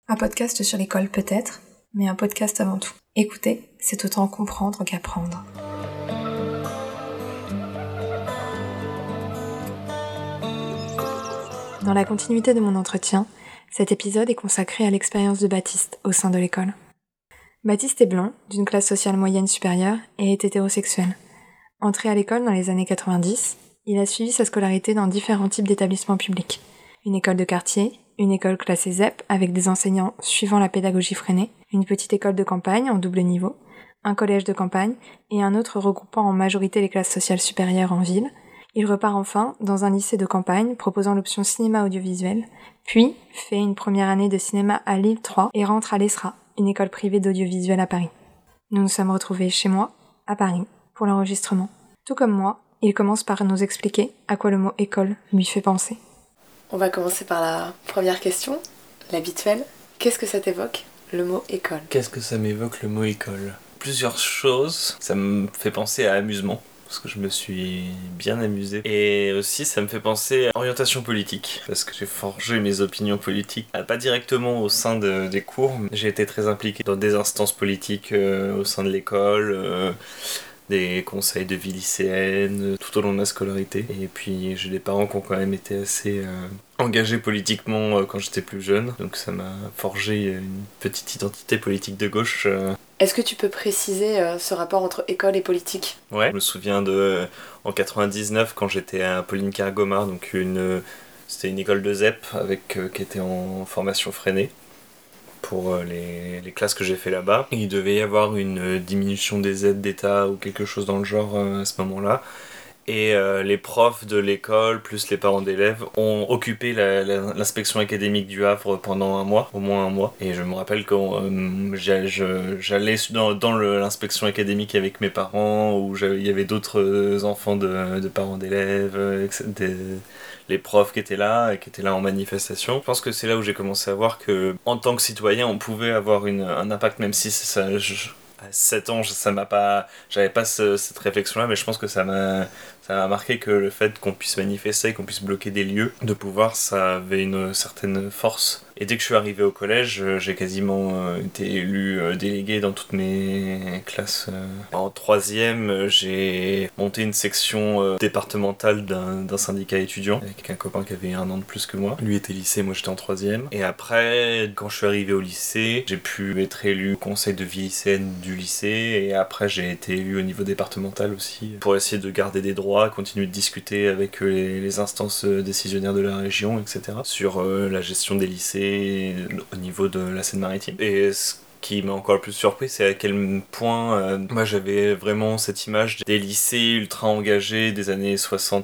Un podcast sur l'école peut-être, mais un podcast avant tout. Écouter, c'est autant comprendre qu'apprendre. Dans la continuité de mon entretien, cet épisode est consacré à l'expérience de Baptiste au sein de l'école. Baptiste est blond, d'une classe sociale moyenne supérieure et est hétérosexuel. Entré à l'école dans les années 90, il a suivi sa scolarité dans différents types d'établissements publics. Une école de quartier, une école classée ZEP avec des enseignants suivant la pédagogie freinée, une petite école de campagne en double niveau, un collège de campagne et un autre regroupant en majorité les classes sociales supérieures en ville. Il repart enfin dans un lycée de campagne proposant l'option cinéma audiovisuel, puis fait une première année de cinéma à Lille 3 et rentre à l'ESRA, une école privée d'audiovisuel à Paris. Nous nous sommes retrouvés chez moi, à Paris, pour l'enregistrement. Tout comme moi, il commence par nous expliquer à quoi le mot école lui fait penser. On va commencer par la première question, l'habituelle. Qu'est-ce que ça t'évoque, le mot école ? Qu'est-ce que ça m'évoque, le mot école ? Plusieurs choses. Ça me fait penser à amusement, parce que je me suis bien amusé. Et aussi, ça me fait penser à orientation politique, parce que j'ai forgé mes opinions politiques, pas directement au sein des cours, mais j'ai été très impliqué dans des instances politiques au sein de l'école, des conseils de vie lycéenne tout au long de ma scolarité. Et puis j'ai des parents qui ont quand même été assez engagés politiquement quand j'étais plus jeune, donc ça m'a forgé une petite identité politique de gauche. Est-ce que tu peux préciser ce rapport entre école et politique ? Ouais, je me souviens en 99 quand j'étais à Pauline-Kergomar, donc c'était une école de ZEP qui était en formation freinée pour les classes que j'ai fait là-bas. Il devait y avoir une diminution des aides d'État ou quelque chose dans le genre à ce moment-là. Et les profs de l'école, plus les parents d'élèves, ont occupé l'inspection académique du Havre pendant au moins un mois. Et je me rappelle que j'allais dans l'inspection académique avec mes parents, où il y avait d'autres enfants de parents d'élèves, les profs qui étaient là et qui étaient là en manifestation. Je pense que c'est là où j'ai commencé à voir que, en tant que citoyen, on pouvait avoir un impact, même si ça... À 7 ans, j'avais pas cette réflexion-là, mais je pense que ça m'a marqué que le fait qu'on puisse manifester, qu'on puisse bloquer des lieux de pouvoir, ça avait une certaine force. Et dès que je suis arrivé au collège, j'ai quasiment été élu délégué dans toutes mes classes. En troisième, j'ai monté une section départementale d'un syndicat étudiant avec un copain qui avait 1 an de plus que moi. Lui était lycée, moi j'étais en troisième. Et après, quand je suis arrivé au lycée, j'ai pu être élu au conseil de vie lycéenne du lycée, et après j'ai été élu au niveau départemental aussi pour essayer de garder des droits, continuer de discuter avec les instances décisionnaires de la région, etc. sur la gestion des lycées au niveau de la Seine-Maritime. Et ce qui m'a encore le plus surpris, c'est à quel point moi j'avais vraiment cette image des lycées ultra engagés des années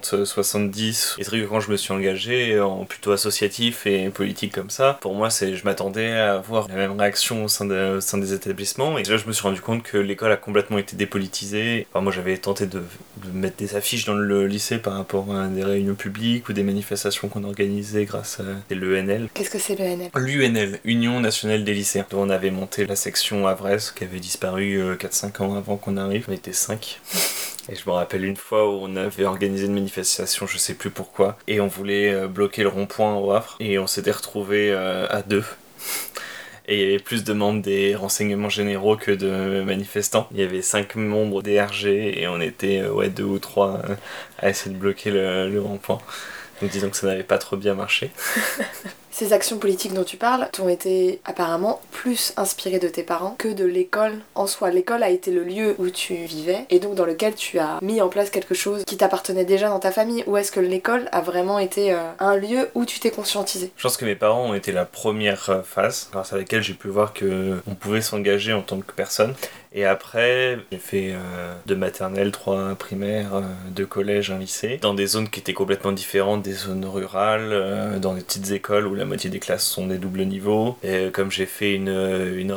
60-70. Et c'est vrai que quand je me suis engagé en plutôt associatif et politique comme ça, pour moi je m'attendais à avoir la même réaction au sein des établissements. Et là je me suis rendu compte que l'école a complètement été dépolitisée. Enfin, moi j'avais tenté de mettre des affiches dans le lycée par rapport à des réunions publiques ou des manifestations qu'on organisait grâce à l'ENL. Qu'est-ce que c'est l'ENL ? L'UNL, Union Nationale des Lycéens, dont on avait monté la section Avres, qui avait disparu 4-5 ans avant qu'on arrive. On était 5. Et je me rappelle une fois où on avait organisé une manifestation, je sais plus pourquoi, et on voulait bloquer le rond-point au Havre, et on s'était retrouvés à 2. Et il y avait plus de membres des renseignements généraux que de manifestants. Il y avait 5 membres des RG et on était 2 ou 3 à essayer de bloquer le rond-point. Donc disons que ça n'avait pas trop bien marché. Ces actions politiques dont tu parles t'ont été apparemment plus inspirées de tes parents que de l'école en soi. L'école a été le lieu où tu vivais et donc dans lequel tu as mis en place quelque chose qui t'appartenait déjà dans ta famille, ou est-ce que l'école a vraiment été un lieu où tu t'es conscientisé ? Je pense que mes parents ont été la première phase grâce à laquelle j'ai pu voir qu'on pouvait s'engager en tant que personne. Et après, j'ai fait de maternelle, 3 primaires, 2 collèges, un lycée, dans des zones qui étaient complètement différentes, des zones rurales, dans des petites écoles où la moitié des classes sont des doubles niveaux. Et comme j'ai fait une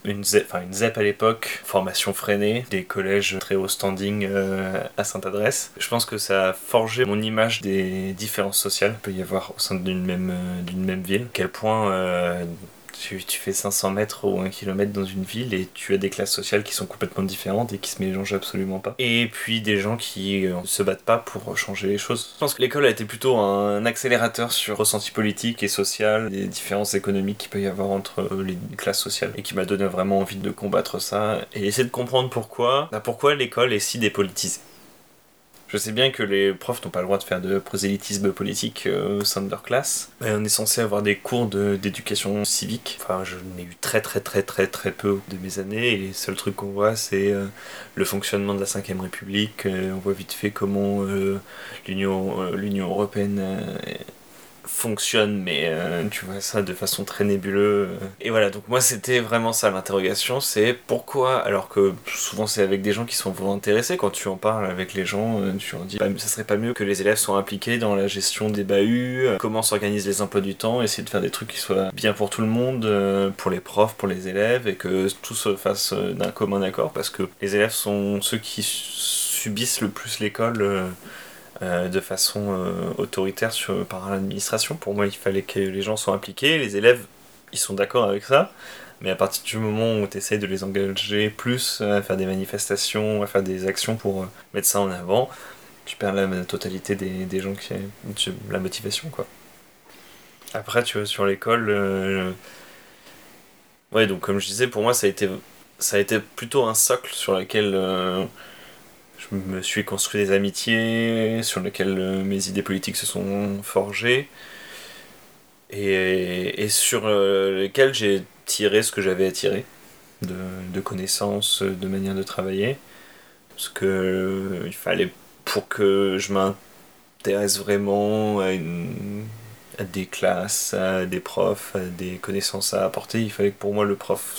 ZEP à l'époque, formation freinée, des collèges très haut standing à Sainte-Adresse, je pense que ça a forgé mon image des différences sociales qu'il peut y avoir au sein d'une même ville. À quel point Tu fais 500 mètres ou 1 kilomètre dans une ville et tu as des classes sociales qui sont complètement différentes et qui se mélangent absolument pas. Et puis des gens qui se battent pas pour changer les choses. Je pense que l'école a été plutôt un accélérateur sur ressenti politique et social, les différences économiques qu'il peut y avoir entre les classes sociales, et qui m'a donné vraiment envie de combattre ça et essayer de comprendre pourquoi l'école est si dépolitisée. Je sais bien que les profs n'ont pas le droit de faire de prosélytisme politique au sein de leur classe. Mais on est censé avoir des cours d'éducation civique. Enfin, je n'ai eu très peu de mes années, et les seuls trucs qu'on voit, c'est le fonctionnement de la 5ème République. On voit vite fait comment l'Union Européenne fonctionne, mais tu vois ça de façon très nébuleuse. Et voilà, donc moi c'était vraiment ça l'interrogation, c'est pourquoi, alors que souvent c'est avec des gens qui sont vraiment intéressés, quand tu en parles avec les gens, tu leur dis ça serait pas mieux que les élèves soient impliqués dans la gestion des bahuts, comment s'organisent les emplois du temps, essayer de faire des trucs qui soient bien pour tout le monde, pour les profs, pour les élèves, et que tout se fasse d'un commun accord, parce que les élèves sont ceux qui subissent le plus l'école de façon autoritaire par l'administration. Pour moi, il fallait que les gens soient impliqués, les élèves, ils sont d'accord avec ça, mais à partir du moment où tu essayes de les engager plus à faire des manifestations, à faire des actions pour mettre ça en avant, tu perds la totalité des gens qui la motivation, quoi. Après, tu vois, sur l'école, ouais, donc comme je disais, pour moi, ça a été plutôt un socle sur lequel je me suis construit des amitiés, sur lesquelles mes idées politiques se sont forgées, et sur lesquelles j'ai tiré ce que j'avais à tirer, de connaissances, de manière de travailler. Parce que il fallait, pour que je m'intéresse vraiment à des classes, à des profs, à des connaissances à apporter, il fallait que pour moi le prof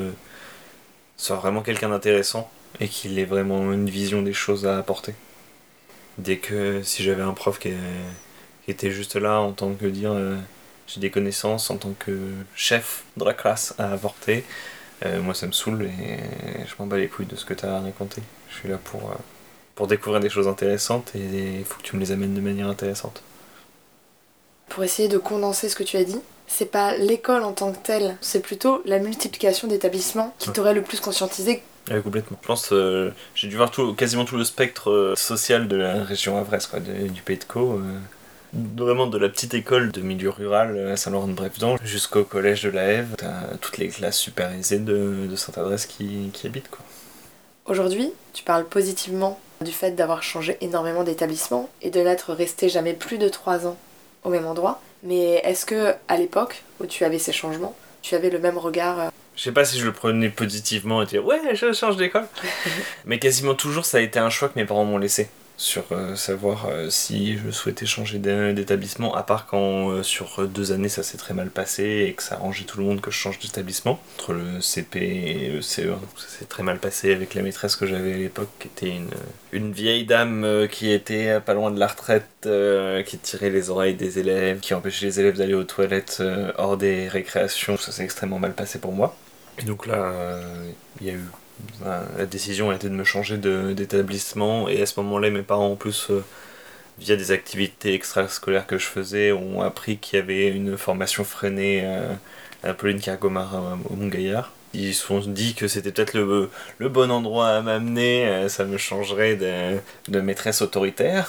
soit vraiment quelqu'un d'intéressant et qu'il ait vraiment une vision des choses à apporter. Dès que si j'avais un prof qui était juste là en tant que dire j'ai des connaissances en tant que chef de la classe à apporter, moi ça me saoule et je m'en bats les couilles de ce que tu as à raconter. Je suis là pour découvrir des choses intéressantes et il faut que tu me les amènes de manière intéressante. Pour essayer de condenser ce que tu as dit, c'est pas l'école en tant que telle, c'est plutôt la multiplication d'établissements qui t'aurait le plus conscientisé. Ouais, complètement. Je pense j'ai dû voir quasiment tout le spectre social de la région havraise, quoi, du Pays de Caux. Vraiment de la petite école de milieu rural à Saint-Laurent-de-Brévedent jusqu'au collège de la Hève. T'as toutes les classes super aisées de Sainte-Adresse qui habitent, quoi. Aujourd'hui, tu parles positivement du fait d'avoir changé énormément d'établissements et de n'être resté jamais plus de 3 ans au même endroit. Mais est-ce que à l'époque où tu avais ces changements, tu avais le même regard Je sais pas si je le prenais positivement et dire ouais, je change d'école. Mais quasiment toujours, ça a été un choix que mes parents m'ont laissé sur savoir si je souhaitais changer d'établissement, à part quand sur 2 années ça s'est très mal passé et que ça arrangeait tout le monde que je change d'établissement. Entre le CP et le CE1, ça s'est très mal passé avec la maîtresse que j'avais à l'époque, qui était une vieille dame qui était pas loin de la retraite, qui tirait les oreilles des élèves, qui empêchait les élèves d'aller aux toilettes hors des récréations. Ça s'est extrêmement mal passé pour moi. Et donc là, il y a eu la décision a été de me changer d'établissement, et à ce moment-là mes parents en plus via des activités extrascolaires que je faisais ont appris qu'il y avait une formation freinée à Pauline Kergomar au Montgaillard. Ils se sont dit que c'était peut-être le bon endroit à m'amener, ça me changerait de maîtresse autoritaire,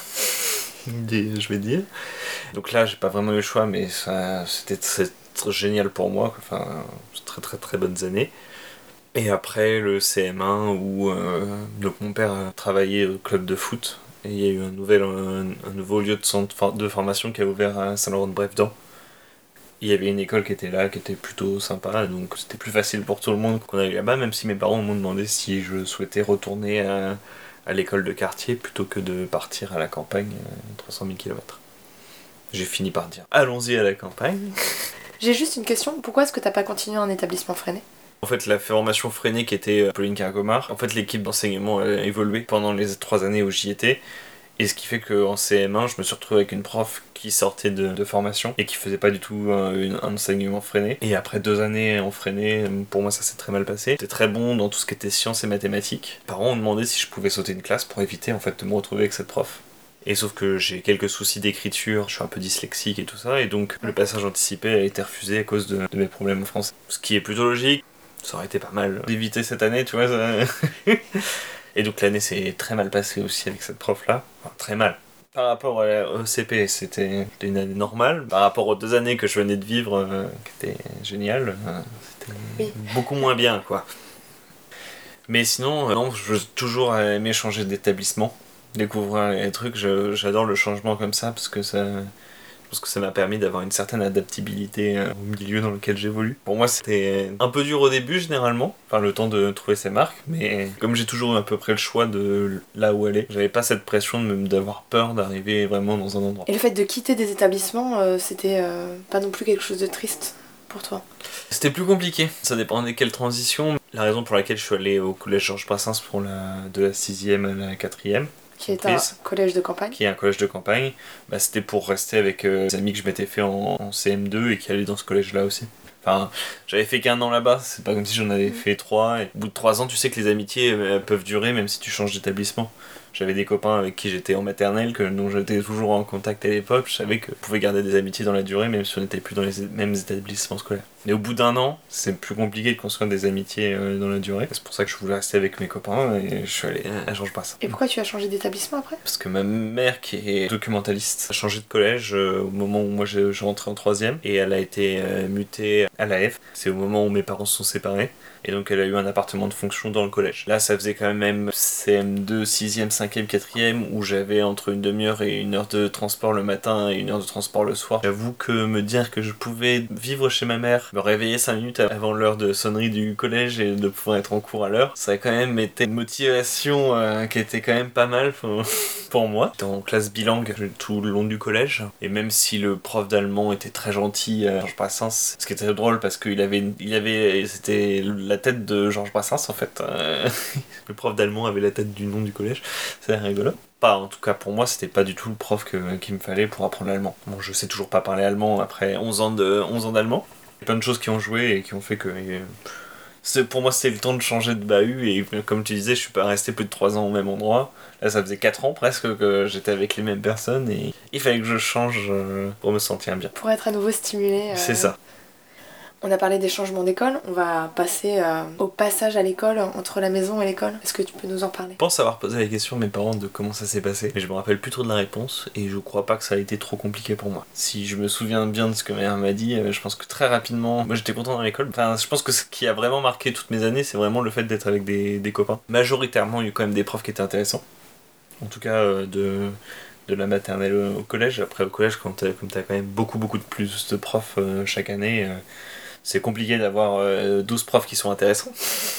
je vais dire. Donc là j'ai pas vraiment eu le choix, mais c'était génial pour moi, enfin très très bonnes années. Et après le CM1 où donc mon père a travaillé au club de foot et il y a eu un nouveau lieu de formation qui a ouvert à Saint-Laurent-de-Brévedent. Il y avait une école qui était là, qui était plutôt sympa, donc c'était plus facile pour tout le monde qu'on allait là-bas, même si mes parents m'ont demandé si je souhaitais retourner à l'école de quartier plutôt que de partir à la campagne 300 000 km. J'ai fini par dire allons-y à la campagne. J'ai juste une question, pourquoi est-ce que t'as pas continué en établissement freiné ? En fait, la formation freinée qui était Pauline Kergomar, en fait, l'équipe d'enseignement a évolué pendant les 3 années où j'y étais. Et ce qui fait qu'en CM1, je me suis retrouvé avec une prof qui sortait de formation et qui faisait pas du tout un enseignement freiné. Et après 2 années en freiné, pour moi ça s'est très mal passé. J'étais très bon dans tout ce qui était sciences et mathématiques. Mes parents ont demandé si je pouvais sauter une classe pour éviter en fait de me retrouver avec cette prof. Et sauf que j'ai quelques soucis d'écriture, je suis un peu dyslexique et tout ça, et donc le passage anticipé a été refusé à cause de mes problèmes en français. Ce qui est plutôt logique, ça aurait été pas mal d'éviter cette année, tu vois. Et donc l'année s'est très mal passée aussi avec cette prof-là. Enfin, très mal. Par rapport au CP, c'était une année normale. Par rapport aux 2 années que je venais de vivre, qui étaient géniales, c'était beaucoup moins bien, quoi. Mais sinon, non, je veux toujours aimer changer d'établissement, découvrir les trucs. J'adore le changement comme ça parce que ça m'a permis d'avoir une certaine adaptabilité au milieu dans lequel j'évolue. Pour moi, c'était un peu dur au début, généralement, enfin le temps de trouver ses marques, mais comme j'ai toujours eu à peu près le choix de là où aller, j'avais pas cette pression d'avoir peur d'arriver vraiment dans un endroit. Et le fait de quitter des établissements, c'était pas non plus quelque chose de triste pour toi? C'était plus compliqué, ça dépendait de quelle transition. La raison pour laquelle je suis allé au collège Georges Brassens de la 6e à la 4e, qui est un collège de campagne. Qui est un collège de campagne, c'était pour rester avec des amis que je m'étais fait en CM2 et qui allaient dans ce collège-là aussi. Enfin, j'avais fait qu'1 an là-bas, c'est pas comme si j'en avais fait 3. Et au bout de 3 ans, tu sais que les amitiés peuvent durer même si tu changes d'établissement. J'avais des copains avec qui j'étais en maternelle, dont j'étais toujours en contact à l'époque. Je savais que je pouvais garder des amitiés dans la durée, même si on n'était plus dans les mêmes établissements scolaires. Mais au bout d'1 an, c'est plus compliqué de construire des amitiés dans la durée. C'est pour ça que je voulais rester avec mes copains et je suis allé à Georges Brassens. Et pourquoi tu as changé d'établissement après? Parce que ma mère, qui est documentaliste, a changé de collège au moment où moi je rentrais en 3e et elle a été mutée à la F. C'est au moment où mes parents se sont séparés. Et donc elle a eu un appartement de fonction dans le collège. Là, ça faisait quand même CM2, 6e, 5e, 4e, où j'avais entre une demi-heure et 1 heure de transport le matin et 1 heure de transport le soir. J'avoue que me dire que je pouvais vivre chez ma mère, me réveiller 5 minutes avant l'heure de sonnerie du collège et de pouvoir être en cours à l'heure, ça a quand même été une motivation qui était quand même pas mal pour moi. J'étais en classe bilingue tout le long du collège, et même si le prof d'allemand était très gentil à Georges Brassens, ce qui était drôle parce qu'il c'était la tête de Georges Brassens en fait. Le prof d'allemand avait la tête du nom du collège, c'est rigolo. Pas, en tout cas pour moi, c'était pas du tout le prof qu'il me fallait pour apprendre l'allemand. Bon, je sais toujours pas parler allemand après 11 ans d'allemand. Il y a plein de choses qui ont joué et qui ont fait que... pour moi, c'était le temps de changer de bahut, et comme tu disais, je suis pas resté plus de 3 ans au même endroit. Là, ça faisait 4 ans presque que j'étais avec les mêmes personnes, et il fallait que je change pour me sentir bien. Pour être à nouveau stimulé. C'est ça. On a parlé des changements d'école, on va passer au passage à l'école, entre la maison et l'école. Est-ce que tu peux nous en parler? Je pense avoir posé la question à mes parents de comment ça s'est passé, mais je me rappelle plus trop de la réponse, et je crois pas que ça a été trop compliqué pour moi. Si je me souviens bien de ce que ma mère m'a dit, je pense que très rapidement, moi j'étais content dans l'école. Enfin, je pense que ce qui a vraiment marqué toutes mes années, c'est vraiment le fait d'être avec des copains. Majoritairement, il y a eu quand même des profs qui étaient intéressants. En tout cas, de la maternelle au collège. Après, au collège, comme t'as quand même beaucoup de plus de profs chaque année, c'est compliqué d'avoir 12 profs qui sont intéressants.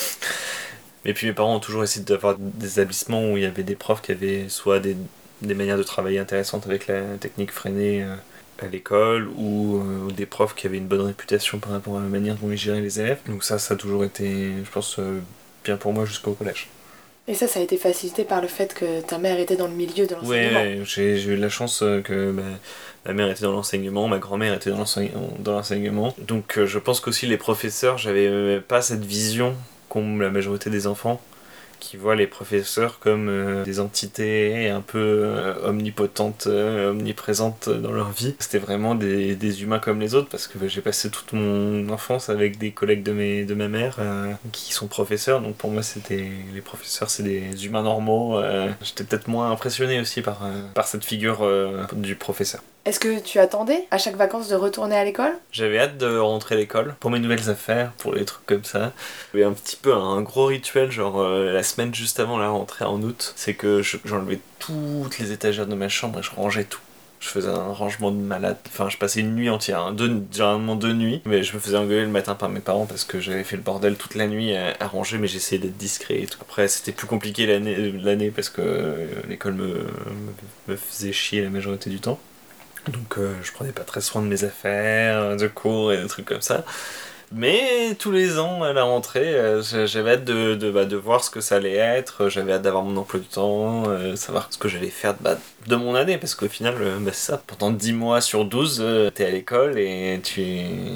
Et puis mes parents ont toujours essayé d'avoir des établissements où il y avait des profs qui avaient soit des manières de travailler intéressantes avec la technique freinée à l'école, ou des profs qui avaient une bonne réputation par rapport à la manière dont ils géraient les élèves. Donc ça a toujours été, je pense, bien pour moi jusqu'au collège. Et ça a été facilité par le fait que ta mère était dans le milieu de l'enseignement. Ouais, j'ai eu la chance que ma mère était dans l'enseignement, ma grand-mère était dans l'enseignement. Donc je pense qu'aussi les professeurs, j'avais pas cette vision qu'ont la majorité des enfants, qui voient les professeurs comme des entités un peu omnipotentes, omniprésentes dans leur vie. C'était vraiment des humains comme les autres, parce que j'ai passé toute mon enfance avec des collègues de ma mère qui sont professeurs, donc pour moi les professeurs, c'est des humains normaux. J'étais peut-être moins impressionné aussi par cette figure du professeur. Est-ce que tu attendais à chaque vacances de retourner à l'école? J'avais hâte de rentrer à l'école pour mes nouvelles affaires, pour les trucs comme ça. J'avais un petit peu un gros rituel, genre la semaine juste avant la rentrée en août, c'est que j'enlevais toutes les étagères de ma chambre et je rangeais tout. Je faisais un rangement de malade. Enfin, je passais une nuit entière, généralement 2 nuits, mais je me faisais engueuler le matin par mes parents parce que j'avais fait le bordel toute la nuit à ranger, mais j'essayais d'être discret et tout. Après, c'était plus compliqué l'année parce que l'école me faisait chier la majorité du temps. Donc je prenais pas très soin de mes affaires, de cours et des trucs comme ça. Mais tous les ans à la rentrée, j'avais hâte de voir ce que ça allait être, j'avais hâte d'avoir mon emploi du temps, savoir ce que j'allais faire de mon année, parce qu'au final, c'est ça, pendant 10 mois sur 12, t'es à l'école et tu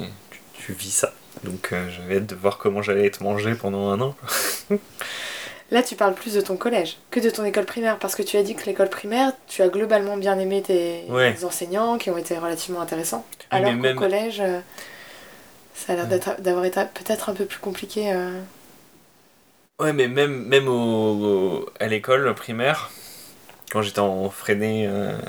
vis ça. Donc j'avais hâte de voir comment j'allais être mangé pendant 1 an. Là, tu parles plus de ton collège que de ton école primaire, parce que tu as dit que l'école primaire, tu as globalement bien aimé tes enseignants qui ont été relativement intéressants. Alors qu'au collège, ça a l'air d'avoir été peut-être un peu plus compliqué. Ouais, mais même à l'école primaire, quand j'étais en freiné,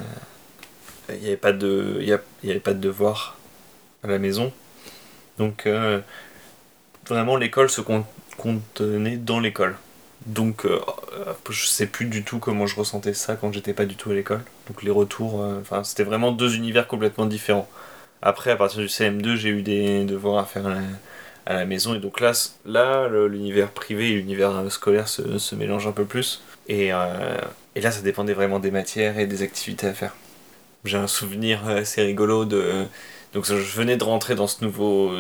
il n'y avait pas de devoirs à la maison. Donc vraiment l'école se contenait dans l'école. Donc je sais plus du tout comment je ressentais ça quand j'étais pas du tout à l'école. Donc les retours, c'était vraiment deux univers complètement différents. Après, à partir du CM2, j'ai eu des devoirs à faire à la maison. Et donc là l'univers privé et l'univers scolaire se mélangent un peu plus. Et là, ça dépendait vraiment des matières et des activités à faire. J'ai un souvenir assez rigolo de... Donc je venais de rentrer dans cette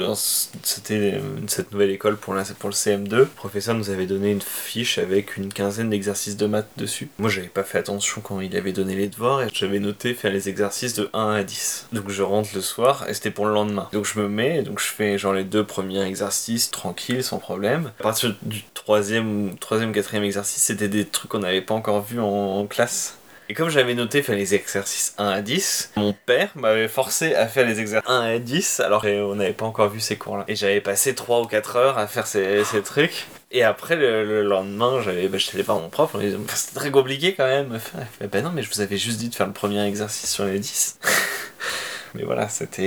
nouvelle école pour le CM2. Le professeur nous avait donné une fiche avec une quinzaine d'exercices de maths dessus. Moi, j'avais pas fait attention quand il avait donné les devoirs et j'avais noté faire les exercices de 1 à 10. Donc je rentre le soir et c'était pour le lendemain. Donc je me mets, donc je fais genre les 2 premiers exercices tranquille, sans problème. À partir du troisième, quatrième exercice, c'était des trucs qu'on n'avait pas encore vus en classe. Et comme j'avais noté faire les exercices 1 à 10, mon père m'avait forcé à faire les exercices 1 à 10 alors qu'on n'avait pas encore vu ces cours-là. Et j'avais passé 3 ou 4 heures à faire ces trucs. Et après, le lendemain, j'étais allé voir mon prof en lui disant « C'est très compliqué quand même ». Il fait « non, mais je vous avais juste dit de faire le premier exercice sur les 10 ». Mais voilà,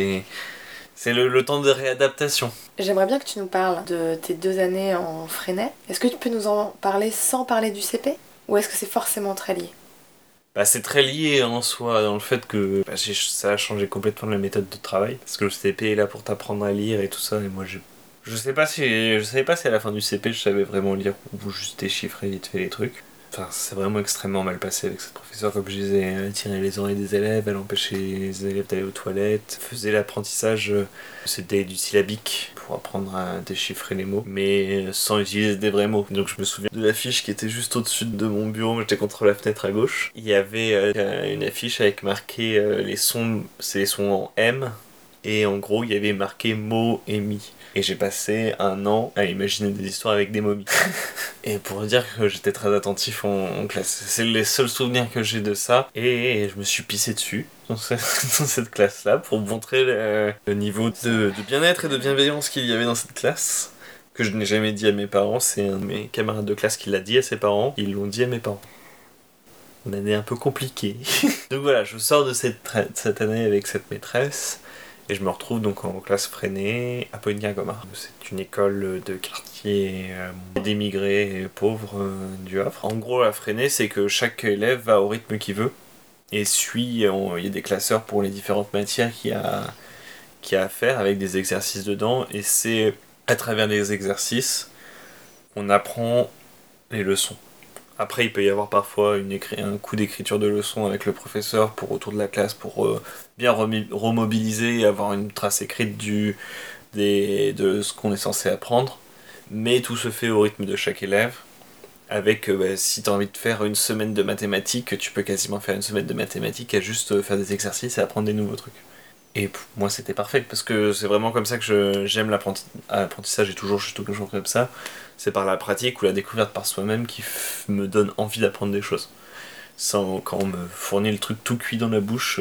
c'est le temps de réadaptation. J'aimerais bien que tu nous parles de tes 2 années en Freinet. Est-ce que tu peux nous en parler sans parler du CP ? Ou est-ce que c'est forcément très lié ? C'est très lié en soi dans le fait que ça a changé complètement la méthode de travail. Parce que le CP est là pour t'apprendre à lire et tout ça. Et moi, je savais pas si à la fin du CP je savais vraiment lire ou juste déchiffrer vite fait les trucs. C'est vraiment extrêmement mal passé avec cette professeure. Comme je disais, elle tirait les oreilles des élèves, elle empêchait les élèves d'aller aux toilettes, faisait l'apprentissage, c'était du syllabique pour apprendre à déchiffrer les mots, mais sans utiliser des vrais mots. Donc je me souviens de l'affiche qui était juste au-dessus de mon bureau, j'étais contre la fenêtre à gauche. Il y avait une affiche avec marqué les sons, c'est les sons en M, et en gros il y avait marqué mots et mi. Et j'ai passé un an à imaginer des histoires avec des momies. Et pour dire que j'étais très attentif en classe. C'est les seuls souvenirs que j'ai de ça. Et je me suis pissé dessus dans cette classe-là pour montrer le niveau de bien-être et de bienveillance qu'il y avait dans cette classe. Que je n'ai jamais dit à mes parents. C'est un de mes camarades de classe qui l'a dit à ses parents. Ils l'ont dit à mes parents. Une année un peu compliquée. Donc voilà, je sors de cette année avec cette maîtresse. Et je me retrouve donc en classe freinée à Pointe-Guingomard. C'est une école de quartier d'émigrés et pauvres du Havre. En gros, la freinée, c'est que chaque élève va au rythme qu'il veut et il y a des classeurs pour les différentes matières qu'il y a à faire avec des exercices dedans. Et c'est à travers les exercices qu'on apprend les leçons. Après, il peut y avoir parfois un coup d'écriture de leçon avec le professeur autour de la classe pour bien remobiliser et avoir une trace écrite de ce qu'on est censé apprendre. Mais tout se fait au rythme de chaque élève. Avec, si tu as envie de faire une semaine de mathématiques, tu peux quasiment faire une semaine de mathématiques à juste faire des exercices et apprendre des nouveaux trucs. Et moi, c'était parfait, parce que c'est vraiment comme ça que j'aime l'apprentissage, et toujours comme ça. C'est par la pratique ou la découverte par soi-même qui me donne envie d'apprendre des choses. Quand on me fournit le truc tout cuit dans la bouche,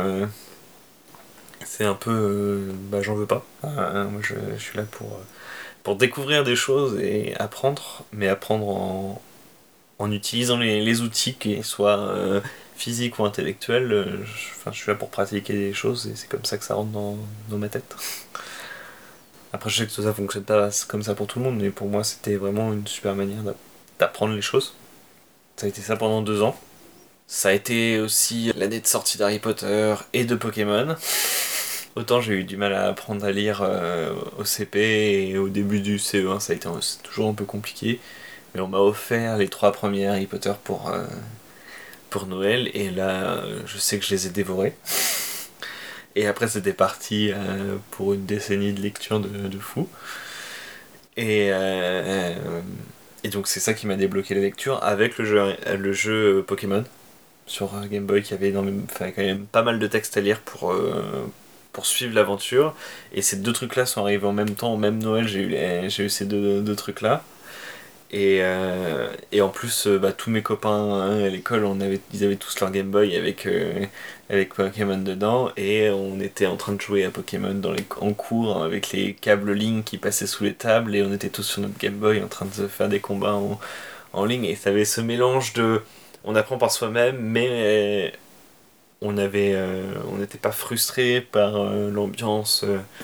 c'est un peu... j'en veux pas. Moi, je suis là pour découvrir des choses et apprendre, mais apprendre en utilisant les outils, qu'ils soient physiques ou intellectuels. Je suis là pour pratiquer des choses et c'est comme ça que ça rentre dans ma tête. Après, je sais que ça fonctionne pas comme ça pour tout le monde, mais pour moi, c'était vraiment une super manière d'apprendre les choses. Ça a été ça pendant 2 ans. Ça a été aussi l'année de sortie d'Harry Potter et de Pokémon. Autant j'ai eu du mal à apprendre à lire au CP et au début du CE1, c'est toujours un peu compliqué. Mais on m'a offert les 3 premiers Harry Potter pour Noël, et là, je sais que je les ai dévorés. Et après, c'était parti pour une décennie de lecture de fou. Et donc, c'est ça qui m'a débloqué la lecture avec le jeu Pokémon sur Game Boy, qui avait quand même pas mal de textes à lire pour suivre l'aventure. Et ces 2 trucs-là sont arrivés en même temps, au même Noël, j'ai eu ces deux trucs-là. Et en plus, tous mes copains à l'école, ils avaient tous leur Game Boy avec Pokémon dedans, et on était en train de jouer à Pokémon en cours avec les câbles Link qui passaient sous les tables, et on était tous sur notre Game Boy en train de se faire des combats en ligne, et ça avait ce mélange de... On apprend par soi-même, mais on n'était pas frustré par l'ambiance.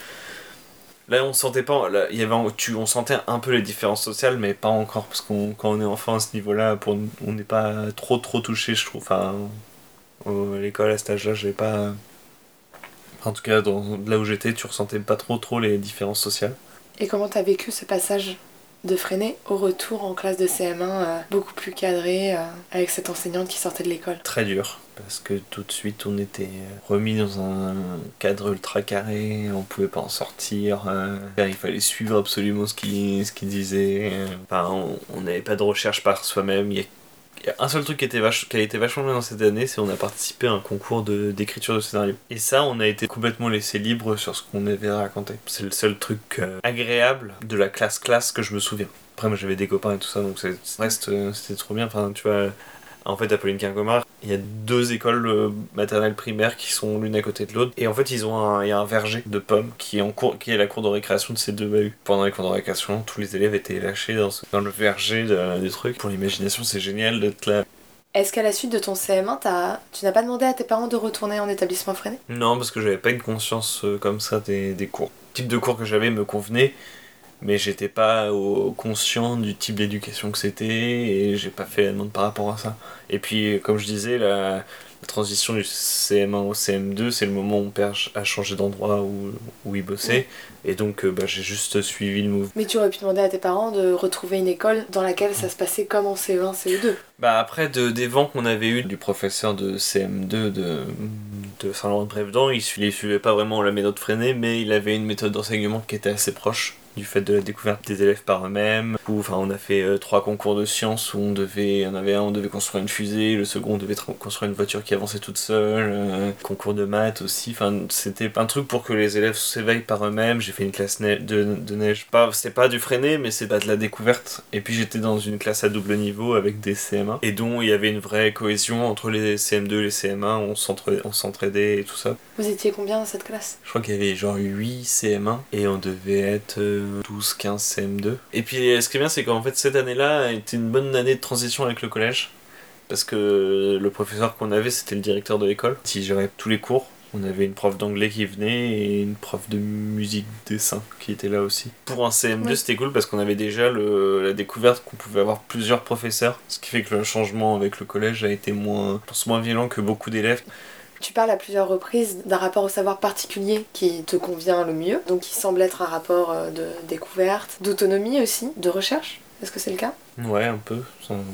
Là, on sentait pas. Là, on sentait un peu les différences sociales, mais pas encore, parce quand on est enfant à ce niveau-là, on n'est pas trop touché, je trouve. Enfin, à l'école à cet âge-là, j'avais pas. En tout cas, là où j'étais, tu ressentais pas trop les différences sociales. Et comment t'as vécu ce passage de Freinet au retour en classe de CM1, beaucoup plus cadré, avec cette enseignante qui sortait de l'école? Très dur, parce que tout de suite on était remis dans un cadre ultra carré, on pouvait pas en sortir, il fallait suivre absolument ce qu'il disait, on n'avait pas de recherche par soi-même. Il y a un seul truc qui a été vachement bien dans cette année, c'est qu'on a participé à un concours d'écriture de scénario. Et ça, on a été complètement laissé libre sur ce qu'on avait raconté. C'est le seul truc agréable de la classe que je me souviens. Après, moi j'avais des copains et tout ça, donc c'était trop bien. Enfin, tu vois, en fait, à Pauline-Quingomar, il y a 2 écoles maternelles primaires qui sont l'une à côté de l'autre. Et en fait, il y a un verger de pommes qui est la cour de récréation de ces 2 bahuts. Pendant les cours de récréation, tous les élèves étaient lâchés dans le verger des trucs. Pour l'imagination, c'est génial d'être là. Est-ce qu'à la suite de ton CM1, tu n'as pas demandé à tes parents de retourner en établissement Freinet? Non, parce que j'avais pas une conscience comme ça des cours. Le type de cours que j'avais me convenait, mais j'étais pas conscient du type d'éducation que c'était, et j'ai pas fait la demande par rapport à ça. Et puis, comme je disais, la transition du CM1 au CM2, c'est le moment où mon père a changé d'endroit où il bossait, et donc j'ai juste suivi le mouvement. Mais tu aurais pu demander à tes parents de retrouver une école dans laquelle ça se passait comme en CE1, CE2. Après, des vents qu'on avait eu du professeur de CM2 de Saint-Laurent-de-Brévedent, il suivait pas vraiment la méthode Freinet, mais il avait une méthode d'enseignement qui était assez proche du fait de la découverte des élèves par eux-mêmes. On a fait 3 concours de sciences où on devait construire une fusée, le second on devait construire une voiture qui avançait toute seule, concours de maths aussi. C'était un truc pour que les élèves s'éveillent par eux-mêmes. J'ai fait une classe de neige. C'était pas du Freinet, mais c'est pas de la découverte. Et puis j'étais dans une classe à double niveau avec des CM1, et dont il y avait une vraie cohésion entre les CM2 et les CM1, on s'entraidait et tout ça. Vous étiez combien dans cette classe? Je crois qu'il y avait genre 8 CM1, et on devait être 12-15 CM2. Et puis ce qui est bien, c'est qu'en fait cette année-là était une bonne année de transition avec le collège, parce que le professeur qu'on avait, c'était le directeur de l'école qui gérait tous les cours. On avait une prof d'anglais qui venait et une prof de musique dessin qui était là aussi. Pour un CM2, C'était cool parce qu'on avait déjà la découverte qu'on pouvait avoir plusieurs professeurs, ce qui fait que le changement avec le collège a été moins violent que beaucoup d'élèves. Tu parles à plusieurs reprises d'un rapport au savoir particulier qui te convient le mieux, donc qui semble être un rapport de découverte, d'autonomie aussi, de recherche. Est-ce que c'est le cas? Ouais, un peu.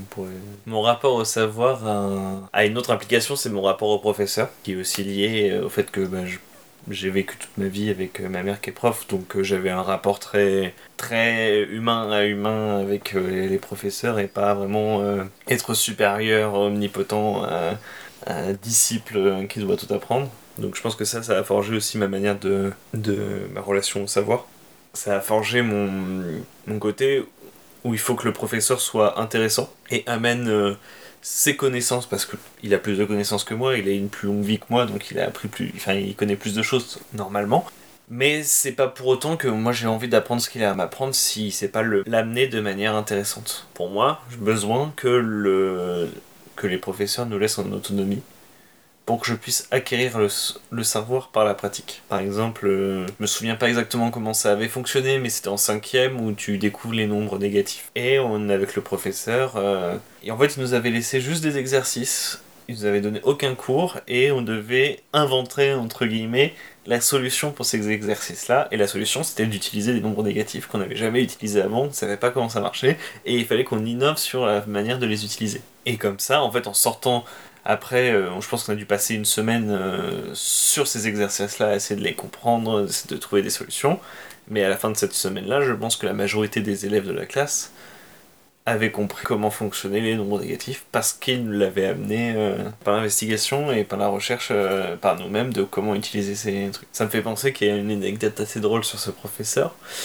Mon rapport au savoir a une autre implication, c'est mon rapport au professeur, qui est aussi lié au fait que j'ai vécu toute ma vie avec ma mère qui est prof, donc j'avais un rapport très, très humain à humain avec les professeurs, et pas vraiment être supérieur, omnipotent, un disciple qui doit tout apprendre. Donc je pense que ça a forgé aussi ma manière de ma relation au savoir. Ça a forgé mon côté où il faut que le professeur soit intéressant et amène ses connaissances, parce qu'il a plus de connaissances que moi, il a une plus longue vie que moi, donc il connaît plus de choses normalement. Mais c'est pas pour autant que moi j'ai envie d'apprendre ce qu'il a à m'apprendre si c'est pas l'amener de manière intéressante. Pour moi, j'ai besoin que les professeurs nous laissent en autonomie pour que je puisse acquérir le savoir par la pratique. Par exemple, je me souviens pas exactement comment ça avait fonctionné, mais c'était en 5e où tu découvres les nombres négatifs. Et avec le professeur, et en fait il nous avait laissé juste des exercices, il nous avait donné aucun cours, et on devait inventer, entre guillemets, la solution pour ces exercices-là, et la solution c'était d'utiliser des nombres négatifs qu'on n'avait jamais utilisés avant, on ne savait pas comment ça marchait, et il fallait qu'on innove sur la manière de les utiliser. Et comme ça, en fait, en sortant après, je pense qu'on a dû passer une semaine sur ces exercices-là, à essayer de les comprendre, de trouver des solutions, mais à la fin de cette semaine-là, je pense que la majorité des élèves de la classe avaient compris comment fonctionnaient les nombres négatifs, parce qu'ils nous l'avaient amené par l'investigation et par la recherche par nous-mêmes de comment utiliser ces trucs. Ça me fait penser qu'il y a une anecdote assez drôle sur ce professeur.